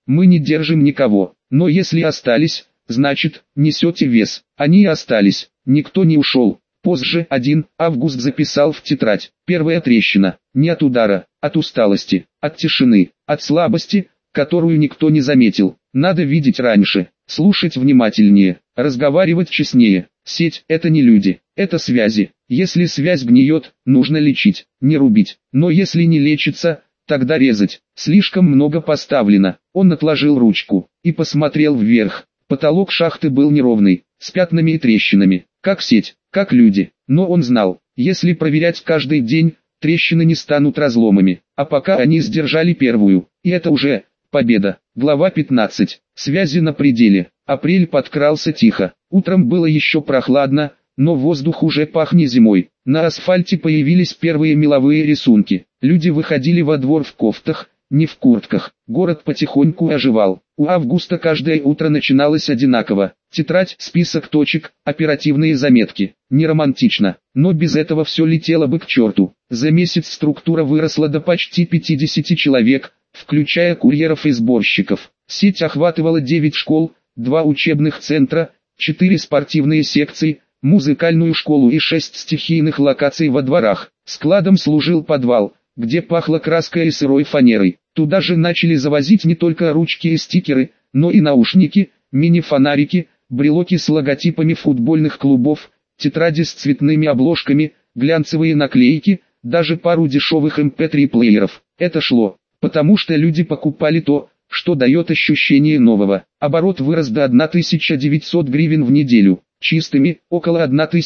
мы не держим никого. Но если остались, значит, несете вес. Они и остались, никто не ушел. Позже 1 август записал в тетрадь. Первая трещина. Не от удара, от усталости, от тишины, от слабости, которую никто не заметил. Надо видеть раньше, слушать внимательнее, разговаривать честнее. Сеть – это не люди, это связи. Если связь гниет, нужно лечить, не рубить. Но если не лечится, тогда резать. Слишком много поставлено. Он отложил ручку и посмотрел вверх. Потолок шахты был неровный, с пятнами и трещинами, как сеть, как люди. Но он знал, если проверять каждый день, трещины не станут разломами. А пока они сдержали первую, и это уже победа. Глава 15. Связи на пределе. Апрель подкрался тихо. Утром было еще прохладно, но воздух уже пах не зимой. На асфальте появились первые меловые рисунки. Люди выходили во двор в кофтах, не в куртках. Город потихоньку оживал. У Августа каждое утро начиналось одинаково. Тетрадь, список точек, оперативные заметки. Не романтично, но без этого все летело бы к черту. За месяц структура выросла до почти 50 человек, включая курьеров и сборщиков. Сеть охватывала 9 школ, 2 учебных центра, 4 спортивные секции, музыкальную школу и 6 стихийных локаций во дворах. Складом служил подвал, где пахло краской и сырой фанерой. Туда же начали завозить не только ручки и стикеры, но и наушники, мини-фонарики, брелоки с логотипами футбольных клубов, тетради с цветными обложками, глянцевые наклейки, даже пару дешевых MP3-плееров. Это шло, потому что люди покупали то, что дает ощущение нового. Оборот вырос до 1900 гривен в неделю, чистыми – около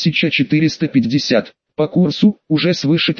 1450. По курсу, уже свыше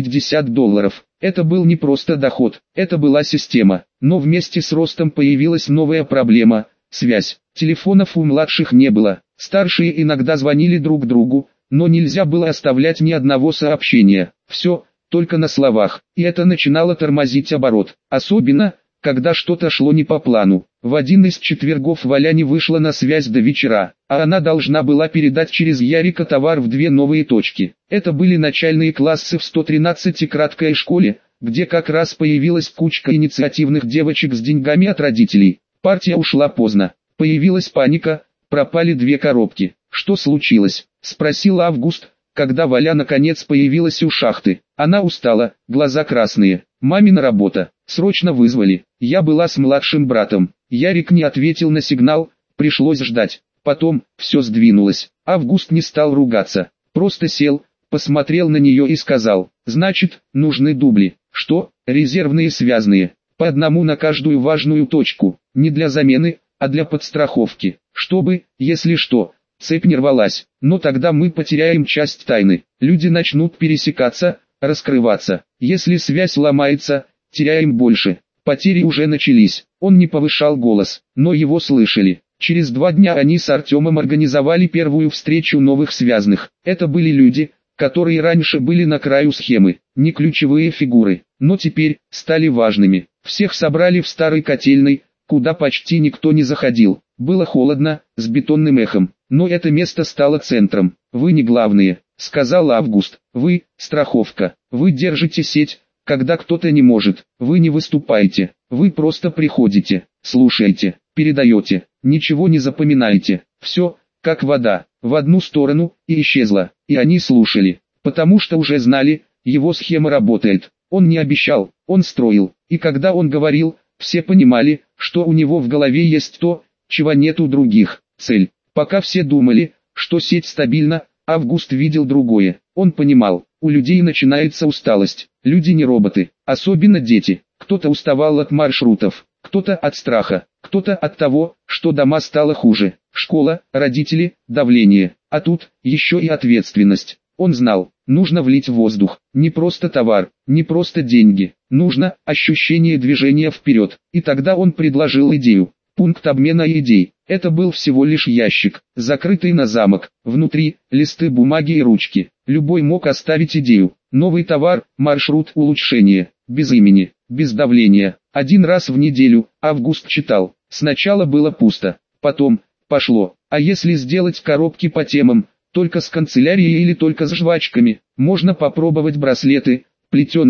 $350. Это был не просто доход, это была система. Но вместе с ростом появилась новая проблема – связь. Телефонов у младших не было, старшие иногда звонили друг другу, но нельзя было оставлять ни одного сообщения. Все, только на словах, и это начинало тормозить оборот. Особенно, когда что-то шло не по плану. В один из четвергов Валя не вышла на связь до вечера, а она должна была передать через Ярика товар в 2 новые точки. Это были начальные классы в 113-й краткой школе, где как раз появилась кучка инициативных девочек с деньгами от родителей. Партия ушла поздно, появилась паника, пропали 2 коробки. «Что случилось?» – спросил Август, когда Валя наконец появилась у шахты. Она устала, глаза красные. «Мамина работа, срочно вызвали. Я была с младшим братом». Ярик не ответил на сигнал, пришлось ждать. Потом, все сдвинулось. Август не стал ругаться, просто сел, посмотрел на нее и сказал: «Значит, нужны дубли». «Что?» «Резервные связные. По одному на каждую важную точку. Не для замены, а для подстраховки. Чтобы, если что, цепь не рвалась. Но тогда мы потеряем часть тайны. Люди начнут пересекаться, раскрываться. Если связь ломается, теряем больше». Потери уже начались. Он не повышал голос, но его слышали. Через 2 дня они с Артемом организовали первую встречу новых связных. Это были люди, которые раньше были на краю схемы, не ключевые фигуры, но теперь стали важными. Всех собрали в старой котельной, куда почти никто не заходил. Было холодно, с бетонным эхом, но это место стало центром. «Вы не главные», — сказал Август. «Вы — страховка. Вы держите сеть, когда кто-то не может. Вы не выступаете, вы просто приходите, слушаете, передаете, ничего не запоминаете. Все, как вода, в одну сторону, и исчезла». И они слушали, потому что уже знали, его схема работает. Он не обещал, он строил, и когда он говорил, все понимали, что у него в голове есть то, чего нет у других, цель. Пока все думали, что сеть стабильна, Август видел другое. Он понимал, у людей начинается усталость. Люди не роботы, особенно дети. Кто-то уставал от маршрутов, кто-то от страха, кто-то от того, что дома стало хуже. Школа, родители, давление, а тут еще и ответственность. Он знал, нужно влить воздух, не просто товар, не просто деньги, нужно ощущение движения вперед. И тогда он предложил идею. Пункт обмена идей. Это был всего лишь ящик, закрытый на замок. Внутри листы бумаги и ручки. Любой мог оставить идею. Новый товар, маршрут улучшения. Без имени, без давления. 1 раз в неделю. Август читал. Сначала было пусто. Потом пошло. А если сделать коробки по темам, только с канцелярией или только с жвачками? Можно попробовать браслеты, плетеные,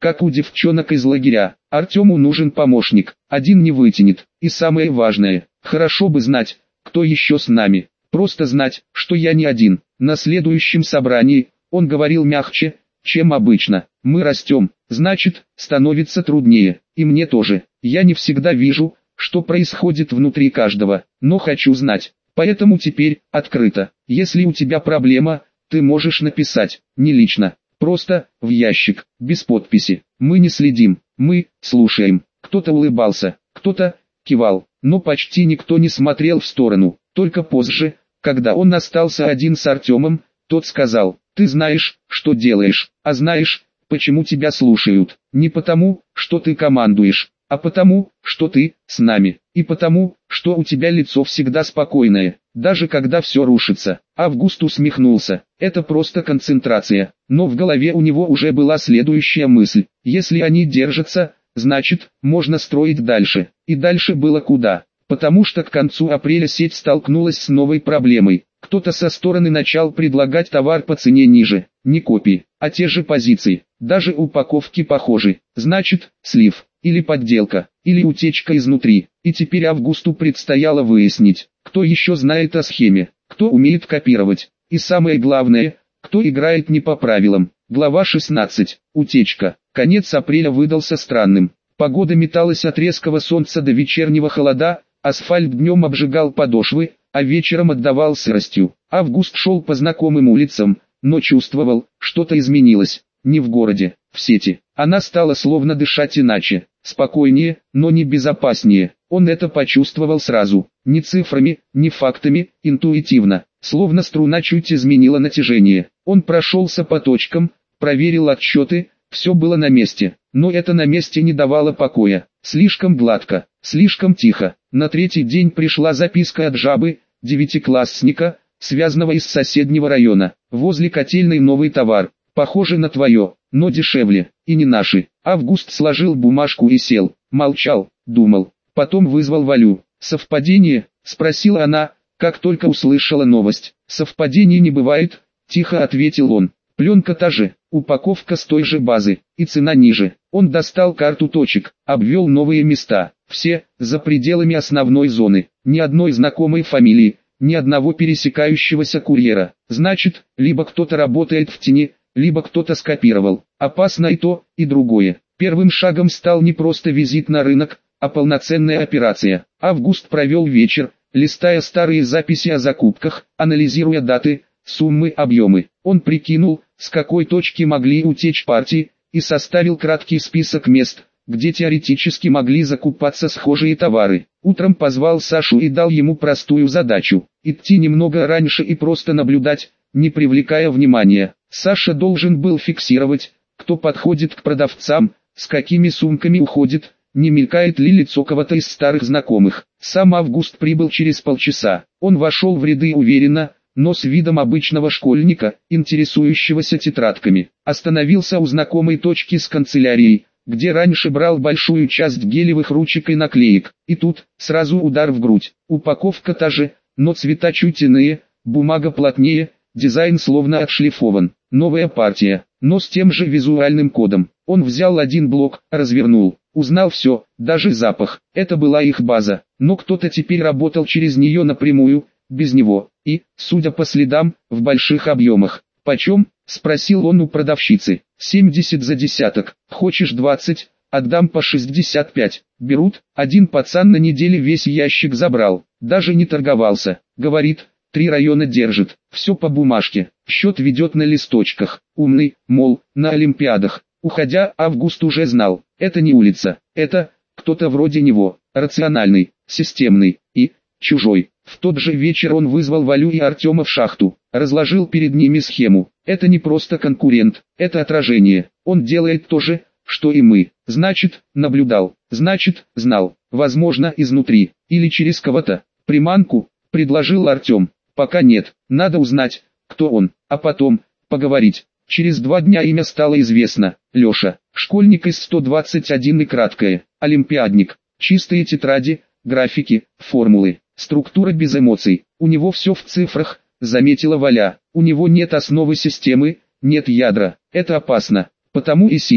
как у девчонок из лагеря. Артему нужен помощник, один не вытянет. И самое важное, хорошо бы знать, кто еще с нами. Просто знать, что я не один. На следующем собрании, он говорил мягче, чем обычно. Мы растем, значит, становится труднее. И мне тоже. Я не всегда вижу, что происходит внутри каждого, но хочу знать. Поэтому теперь, открыто. Если у тебя проблема, ты можешь написать, не лично, просто, в ящик, без подписи. Мы не следим, мы слушаем. Кто-то улыбался, кто-то кивал, но почти никто не смотрел в сторону. Только позже, когда он остался один с Артемом, тот сказал: «Ты знаешь, что делаешь, а знаешь, почему тебя слушают. Не потому, что ты командуешь, а потому, что ты с нами, и потому, что у тебя лицо всегда спокойное, даже когда все рушится». Август усмехнулся. Это просто концентрация. Но в голове у него уже была следующая мысль: если они держатся, значит, можно строить дальше. И дальше было куда. Потому что к концу апреля сеть столкнулась с новой проблемой. Кто-то со стороны начал предлагать товар по цене ниже. Не копии, а те же позиции. Даже упаковки похожи. Значит, слив, или подделка, или утечка изнутри. И теперь Августу предстояло выяснить, кто еще знает о схеме, кто умеет копировать. И самое главное, кто играет не по правилам. Глава 16. Утечка. Конец апреля выдался странным. Погода металась от резкого солнца до вечернего холода, асфальт днем обжигал подошвы, а вечером отдавал сыростью. Август шел по знакомым улицам, но чувствовал, что-то изменилось. Не в городе, в сети. Она стала словно дышать иначе, спокойнее, но не безопаснее. Он это почувствовал сразу, не цифрами, не фактами, интуитивно. Словно струна чуть изменила натяжение. Он прошелся по точкам, проверил отчеты, все было на месте. Но это на месте не давало покоя. Слишком гладко, слишком тихо. На третий день пришла записка от жабы, девятиклассника, связанного из соседнего района. Возле котельной новый товар, похоже на твое, но дешевле, и не наши. Август сложил бумажку и сел, молчал, думал. Потом вызвал Валю. «Совпадение?» — спросила она, как только услышала новость. «Совпадений не бывает», — тихо ответил он. «Пленка та же, упаковка с той же базы, и цена ниже». Он достал карту точек, обвел новые места, все, за пределами основной зоны. Ни одной знакомой фамилии, ни одного пересекающегося курьера. Значит, либо кто-то работает в тени, либо кто-то скопировал. Опасно и то, и другое. Первым шагом стал не просто визит на рынок, а полноценная операция. Август провел вечер, листая старые записи о закупках, анализируя даты, суммы, объемы. Он прикинул, с какой точки могли утечь партии, и составил краткий список мест, где теоретически могли закупаться схожие товары. Утром позвал Сашу и дал ему простую задачу – идти немного раньше и просто наблюдать, не привлекая внимания. Саша должен был фиксировать, кто подходит к продавцам, с какими сумками уходит, не мелькает ли лицо кого-то из старых знакомых. Сам Август прибыл через полчаса. Он вошел в ряды уверенно, но с видом обычного школьника, интересующегося тетрадками. Остановился у знакомой точки с канцелярией, где раньше брал большую часть гелевых ручек и наклеек. И тут, сразу удар в грудь. Упаковка та же, но цвета чуть иные, бумага плотнее, дизайн словно отшлифован. Новая партия, но с тем же визуальным кодом. Он взял один блок, развернул. Узнал все, даже запах. Это была их база, но кто-то теперь работал через нее напрямую, без него. И, судя по следам, в больших объемах. «Почем?» – спросил он у продавщицы. 70 за десяток. Хочешь 20? Отдам по 65. Берут. Один пацан на неделе весь ящик забрал. Даже не торговался. Говорит, 3 района держит. Все по бумажке. Счет ведет на листочках. Умный, мол, на олимпиадах. Уходя, Август уже знал. Это не улица. Это кто-то вроде него. Рациональный, системный и чужой. В тот же вечер он вызвал Валю и Артема в шахту, разложил перед ними схему. Это не просто конкурент, это отражение. Он делает то же, что и мы. Значит, наблюдал, значит, знал. Возможно, изнутри, или через кого-то. Приманку, предложил Артем. Пока нет, надо узнать, кто он, а потом, поговорить. Через 2 дня имя стало известно. Леша, школьник из 121 и краткое, олимпиадник, чистые тетради, графики, формулы. Структура без эмоций. У него все в цифрах, заметила Валя. У него нет основы системы, нет ядра. Это опасно. Потому и сильный.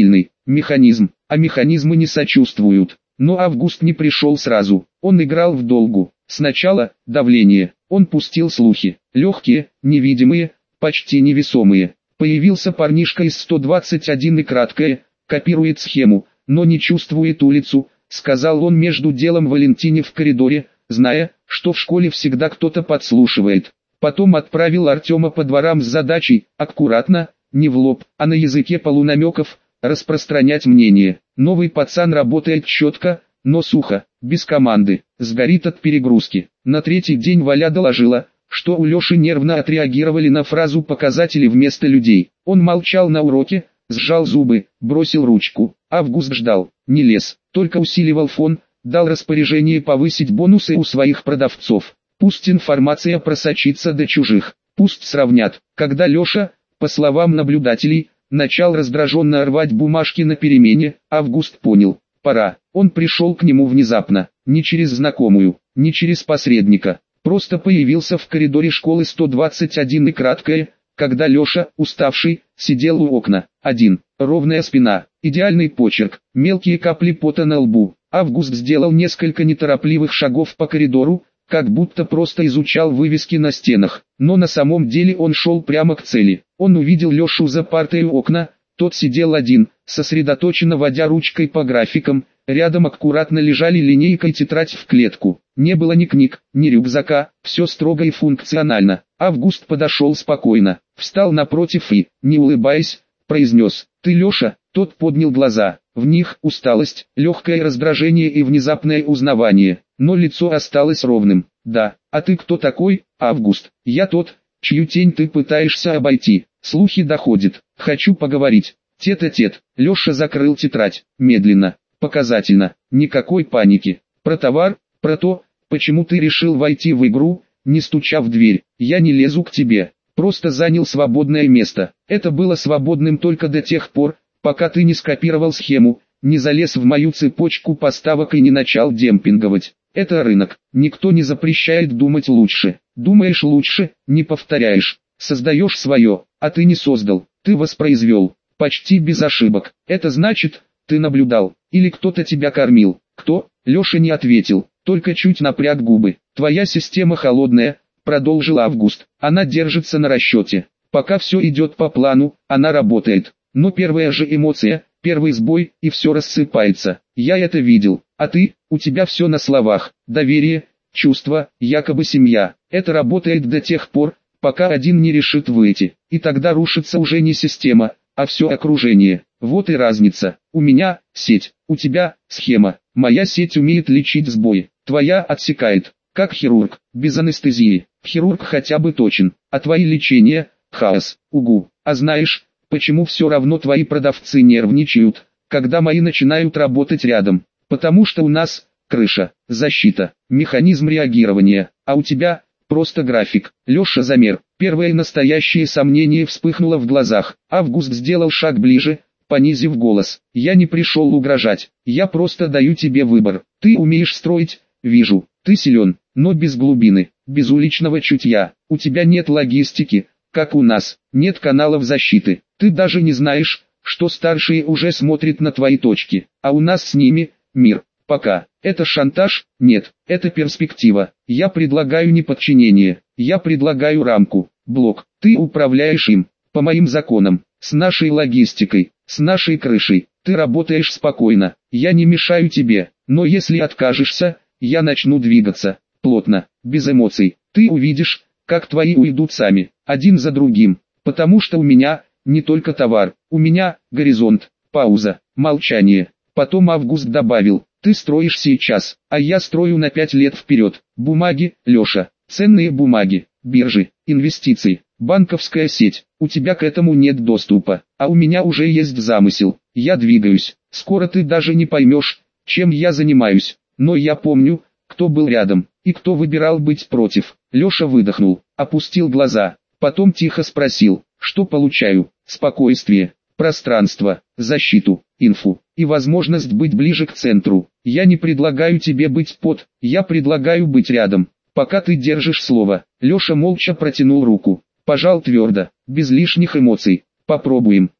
Механизм. А механизмы не сочувствуют. Но Август не пришел сразу. Он играл в долгу. Сначала давление. Он пустил слухи. Легкие, невидимые, почти невесомые. Появился парнишка из 121 и краткое, копирует схему, но не чувствует улицу, сказал он между делом Валентине в коридоре, зная, что в школе всегда кто-то подслушивает. Потом отправил Артема по дворам с задачей, аккуратно, не в лоб, а на языке полунамеков, распространять мнение. Новый пацан работает четко, но сухо, без команды, сгорит от перегрузки. На третий день Валя доложила, что у Леши нервно отреагировали на фразу «показатели вместо людей». Он молчал на уроке, сжал зубы, бросил ручку. Август ждал, не лез, только усиливал фон, дал распоряжение повысить бонусы у своих продавцов. Пусть информация просочится до чужих, пусть сравнят. Когда Леша, по словам наблюдателей, начал раздраженно рвать бумажки на перемене, Август понял, пора. Он пришел к нему внезапно, не через знакомую, не через посредника. Просто появился в коридоре школы 121 и краткое, когда Леша, уставший, сидел у окна. Один, ровная спина, идеальный почерк, мелкие капли пота на лбу. Август сделал несколько неторопливых шагов по коридору, как будто просто изучал вывески на стенах. Но на самом деле он шел прямо к цели. Он увидел Лешу за партой у окна, тот сидел один, сосредоточенно водя ручкой по графикам. Рядом аккуратно лежали линейка и тетрадь в клетку. Не было ни книг, ни рюкзака, все строго и функционально. Август подошел спокойно, встал напротив и, не улыбаясь, произнес: «Ты Леша?» Тот поднял глаза, в них усталость, легкое раздражение и внезапное узнавание, но лицо осталось ровным. «Да, а ты кто такой, Август?» «Я тот, чью тень ты пытаешься обойти. Слухи доходят, хочу поговорить. Тет-а-тет». Леша закрыл тетрадь, медленно, показательно, никакой паники. «Про товар, про то, почему ты решил войти в игру, не стуча в дверь. Я не лезу к тебе, просто занял свободное место. Это было свободным только до тех пор, пока ты не скопировал схему, не залез в мою цепочку поставок и не начал демпинговать. Это рынок, никто не запрещает думать лучше. Думаешь лучше, не повторяешь, создаешь свое, а ты не создал, ты воспроизвел, почти без ошибок. Это значит, ты наблюдал, или кто-то тебя кормил». «Кто?» Леша не ответил, только чуть напряг губы. «Твоя система холодная», продолжил Август, «она держится на расчете. Пока все идет по плану, она работает. Но первая же эмоция, первый сбой, и все рассыпается. Я это видел. А ты, у тебя все на словах, доверие, чувство, якобы семья. Это работает до тех пор, пока один не решит выйти. И тогда рушится уже не система, а все окружение. Вот и разница. У меня сеть, у тебя схема. Моя сеть умеет лечить сбои, твоя отсекает. Как хирург, без анестезии. Хирург хотя бы точен, а твои лечения – хаос, угу. А знаешь, почему все равно твои продавцы нервничают, когда мои начинают работать рядом? Потому что у нас крыша, защита, механизм реагирования, а у тебя просто график». Леша замер. Первое настоящее сомнение вспыхнуло в глазах. Август сделал шаг ближе, понизив голос. «Я не пришел угрожать, я просто даю тебе выбор. Ты умеешь строить, вижу, ты силен, но без глубины, без уличного чутья. У тебя нет логистики, как у нас, нет каналов защиты. Ты даже не знаешь, что старшие уже смотрят на твои точки, а у нас с ними мир. Пока. Это шантаж? Нет, это перспектива. Я предлагаю не подчинение, я предлагаю рамку, блок. Ты управляешь им, по моим законам, с нашей логистикой, с нашей крышей. Ты работаешь спокойно, я не мешаю тебе, но если откажешься, я начну двигаться, плотно, без эмоций. Ты увидишь, как твои уйдут сами, один за другим, потому что у меня не только товар, у меня горизонт». Пауза, молчание. Потом Август добавил: «Ты строишь сейчас, а я строю на 5 лет вперед. Бумаги, Леша, ценные бумаги, биржи, инвестиции, банковская сеть. У тебя к этому нет доступа, а у меня уже есть замысел. Я двигаюсь. Скоро ты даже не поймешь, чем я занимаюсь. Но я помню, кто был рядом, и кто выбирал быть против». Леша выдохнул, опустил глаза, потом тихо спросил: «Что получаю?» «Спокойствие, пространство, защиту, инфу и возможность быть ближе к центру. Я не предлагаю тебе быть я предлагаю быть рядом, пока ты держишь слово». Леша молча протянул руку, пожал твердо, без лишних эмоций. «Попробуем».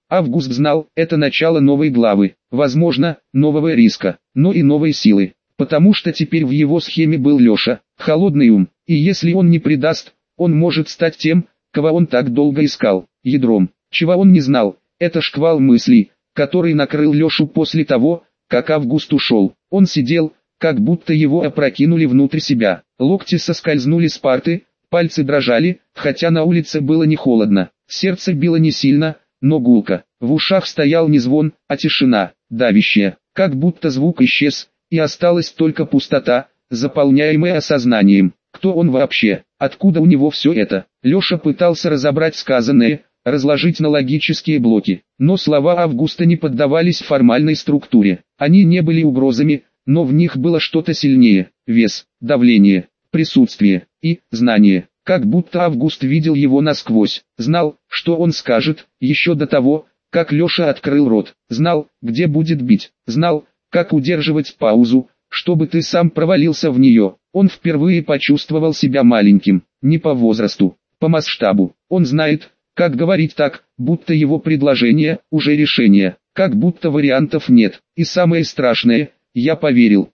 Август знал, это начало новой главы, возможно, нового риска, но и новой силы. Потому что теперь в его схеме был Леша, холодный ум, и если он не предаст, он может стать тем, кого он так долго искал, ядром. Чего он не знал, это шквал мыслей, который накрыл Лешу после того, как Август ушел. Он сидел, как будто его опрокинули внутрь себя. Локти соскользнули с парты, пальцы дрожали, хотя на улице было не холодно. Сердце било не сильно, но гулко. В ушах стоял не звон, а тишина, давящая, как будто звук исчез, и осталась только пустота, заполняемая осознанием. Кто он вообще? Откуда у него все это? Леша пытался разобрать сказанное, разложить на логические блоки, но слова Августа не поддавались формальной структуре. Они не были угрозами, но в них было что-то сильнее: вес, давление, присутствие и знание. Как будто Август видел его насквозь, знал, что он скажет, еще до того, как Леша открыл рот, знал, где будет бить, знал, как удерживать паузу, чтобы ты сам провалился в нее. Он впервые почувствовал себя маленьким, не по возрасту, по масштабу. Он знает, как говорить так, будто его предложение уже решение, как будто вариантов нет. И самое страшное, я поверил,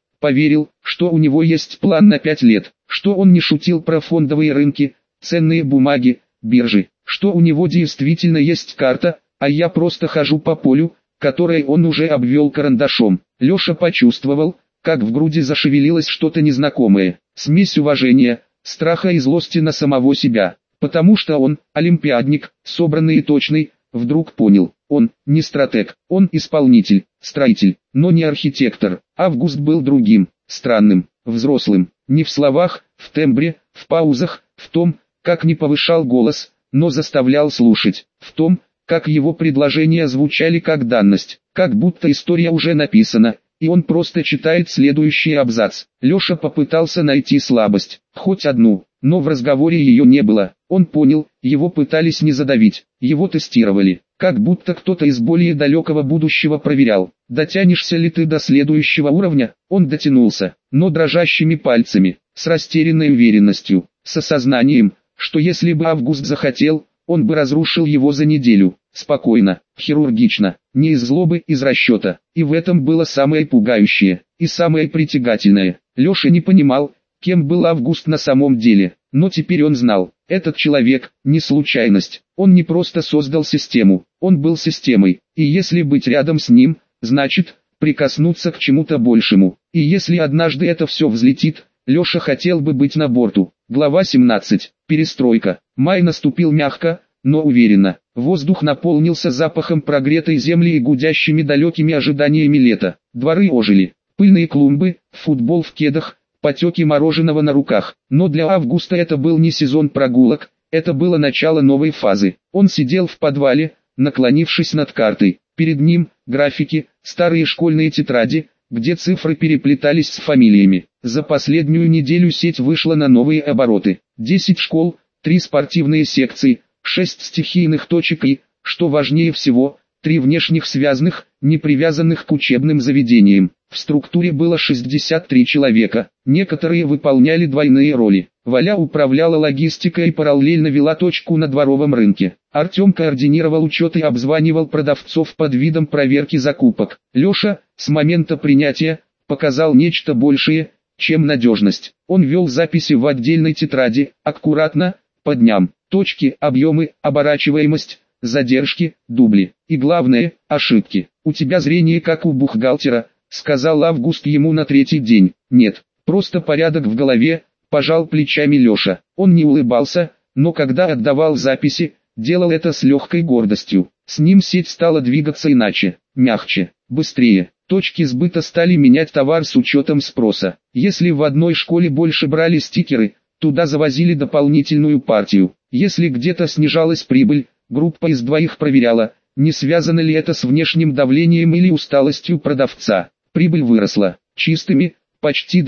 что у него есть план на 5 лет, что он не шутил про фондовые рынки, ценные бумаги, биржи, что у него действительно есть карта, а я просто хожу по полю, которое он уже обвел карандашом. Леша почувствовал, как в груди зашевелилось что-то незнакомое, смесь уважения, страха и злости на самого себя, потому что он, олимпиадник, собранный и точный, вдруг понял, он не стратег, он исполнитель, строитель, но не архитектор. Август был другим, странным, взрослым, не в словах, в тембре, в паузах, в том, как не повышал голос, но заставлял слушать, в том, как его предложения звучали как данность, как будто история уже написана, и он просто читает следующий абзац. Леша попытался найти слабость, хоть одну, но в разговоре ее не было. Он понял, его пытались не задавить, его тестировали, как будто кто-то из более далекого будущего проверял, дотянешься ли ты до следующего уровня. Он дотянулся, но дрожащими пальцами, с растерянной уверенностью, с осознанием, что если бы Август захотел, он бы разрушил его за неделю, спокойно, хирургично, не из злобы, из расчета. И в этом было самое пугающее, и самое притягательное. Леша не понимал, кем был Август на самом деле, но теперь он знал, этот человек не случайность, он не просто создал систему, он был системой, и если быть рядом с ним, значит, прикоснуться к чему-то большему, и если однажды это все взлетит, Леша хотел бы быть на борту. Глава 17. Перестройка. Май наступил мягко, но уверенно. Воздух наполнился запахом прогретой земли и гудящими далекими ожиданиями лета. Дворы ожили. Пыльные клумбы, футбол в кедах, потеки мороженого на руках. Но для Августа это был не сезон прогулок, это было начало новой фазы. Он сидел в подвале, наклонившись над картой. Перед ним графики, старые школьные тетради, где цифры переплетались с фамилиями. За последнюю неделю сеть вышла на новые обороты. 10 школ, 3 спортивные секции, 6 стихийных точек и, что важнее всего, 3 внешних связанных, не привязанных к учебным заведениям. В структуре было 63 человека, некоторые выполняли двойные роли. Валя управляла логистикой и параллельно вела точку на дворовом рынке. Артем координировал учет и обзванивал продавцов под видом проверки закупок. Леша, с момента принятия, показал нечто большее, чем надежность. Он вел записи в отдельной тетради, аккуратно, по дням, точки, объемы, оборачиваемость, задержки, дубли. И главное, ошибки. «У тебя зрение как у бухгалтера», — сказал Август ему на 3-й день. «Нет, просто порядок в голове», — пожал плечами Леша. Он не улыбался, но когда отдавал записи, делал это с легкой гордостью. С ним сеть стала двигаться иначе, мягче, быстрее. Точки сбыта стали менять товар с учетом спроса. Если в одной школе больше брали стикеры, туда завозили дополнительную партию. Если где-то снижалась прибыль, группа из 2 проверяла, не связано ли это с внешним давлением или усталостью продавца. Прибыль выросла, чистыми, почти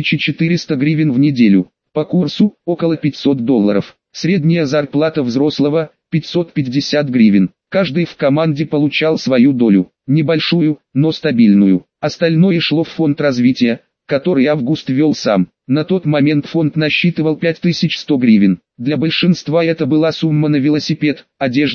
2400 гривен в неделю, по курсу около $500. Средняя зарплата взрослого – 550 гривен. Каждый в команде получал свою долю, небольшую, но стабильную. Остальное шло в фонд развития, который Август вел сам. На тот момент фонд насчитывал 5100 гривен. Для большинства это была сумма на велосипед, одежду,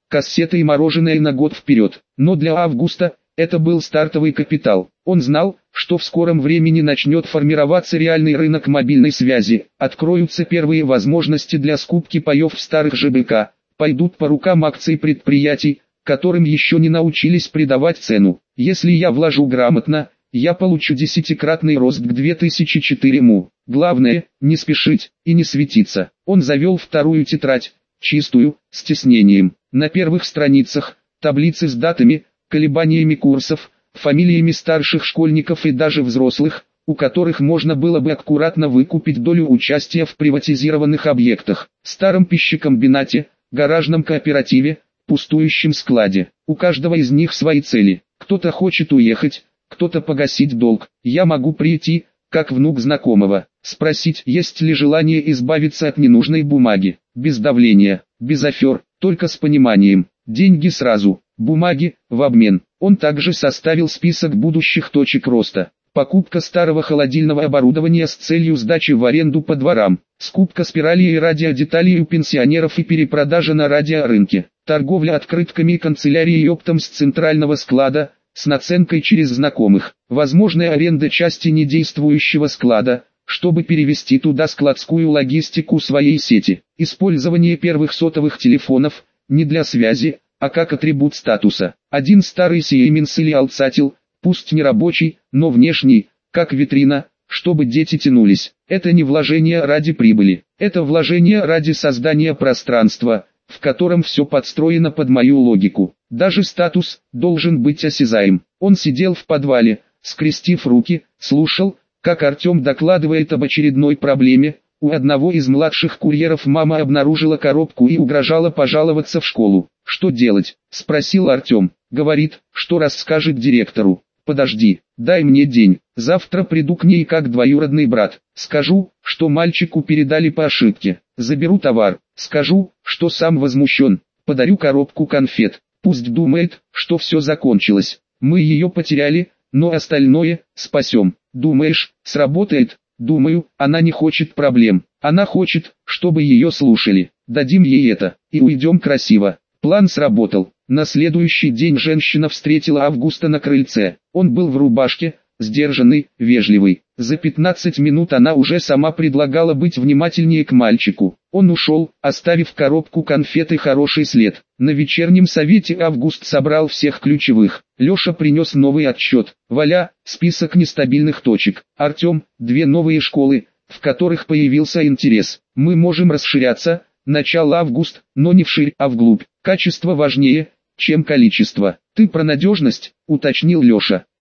кассета и мороженое на год вперед. Но для Августа это был стартовый капитал. Он знал, что в скором времени начнет формироваться реальный рынок мобильной связи, откроются первые возможности для скупки паев в старых ЖБК, пойдут по рукам акции предприятий, которым еще не научились придавать цену. Если я вложу грамотно, я получу десятикратный рост к 2004 му. Главное, не спешить и не светиться. Он завел вторую тетрадь, чистую, с тиснением. На первых страницах таблицы с датами, колебаниями курсов, фамилиями старших школьников и даже взрослых, у которых можно было бы аккуратно выкупить долю участия в приватизированных объектах, старом пищекомбинате, гаражном кооперативе, пустующем складе. У каждого из них свои цели. Кто-то хочет уехать, кто-то погасить долг. Я могу прийти, как внук знакомого, спросить, есть ли желание избавиться от ненужной бумаги, без давления, без афер, только с пониманием. Деньги сразу, бумаги в обмен. Он также составил список будущих точек роста. Покупка старого холодильного оборудования с целью сдачи в аренду по дворам, скупка спиралей и радиодеталей у пенсионеров и перепродажа на радиорынке, торговля открытками и канцелярией оптом с центрального склада, с наценкой через знакомых, возможная аренда части недействующего склада, чтобы перевести туда складскую логистику своей сети, использование первых сотовых телефонов, не для связи, а как атрибут статуса. Один старый Siemens или Alcatel, пусть не рабочий, но внешний, как витрина, чтобы дети тянулись. Это не вложение ради прибыли, это вложение ради создания пространства, в котором все подстроено под мою логику. Даже статус должен быть осязаем. Он сидел в подвале, скрестив руки, слушал, как Артем докладывает об очередной проблеме. У одного из младших курьеров мама обнаружила коробку и угрожала пожаловаться в школу. «Что делать?» – спросил Артем. «Говорит, что расскажет директору». «Подожди, дай мне день, завтра приду к ней как двоюродный брат. Скажу, что мальчику передали по ошибке. Заберу товар, скажу, что сам возмущен. Подарю коробку конфет. Пусть думает, что все закончилось. Мы ее потеряли, но остальное спасем. Думаешь, сработает?» «Думаю, она не хочет проблем. Она хочет, чтобы ее слушали. Дадим ей это, и уйдем красиво». План сработал. На следующий день женщина встретила Августа на крыльце. Он был в рубашке, сдержанный, вежливый. За 15 минут она уже сама предлагала быть внимательнее к мальчику. Он ушел, оставив коробку конфет и хороший след. На вечернем совете Август собрал всех ключевых. Леша принес новый отчет. Валя, список нестабильных точек. Артем, 2 новые школы, в которых появился интерес. Мы можем расширяться, начал Август, но не вширь, а вглубь. Качество важнее, чем количество. Ты про надежность, уточнил Леша.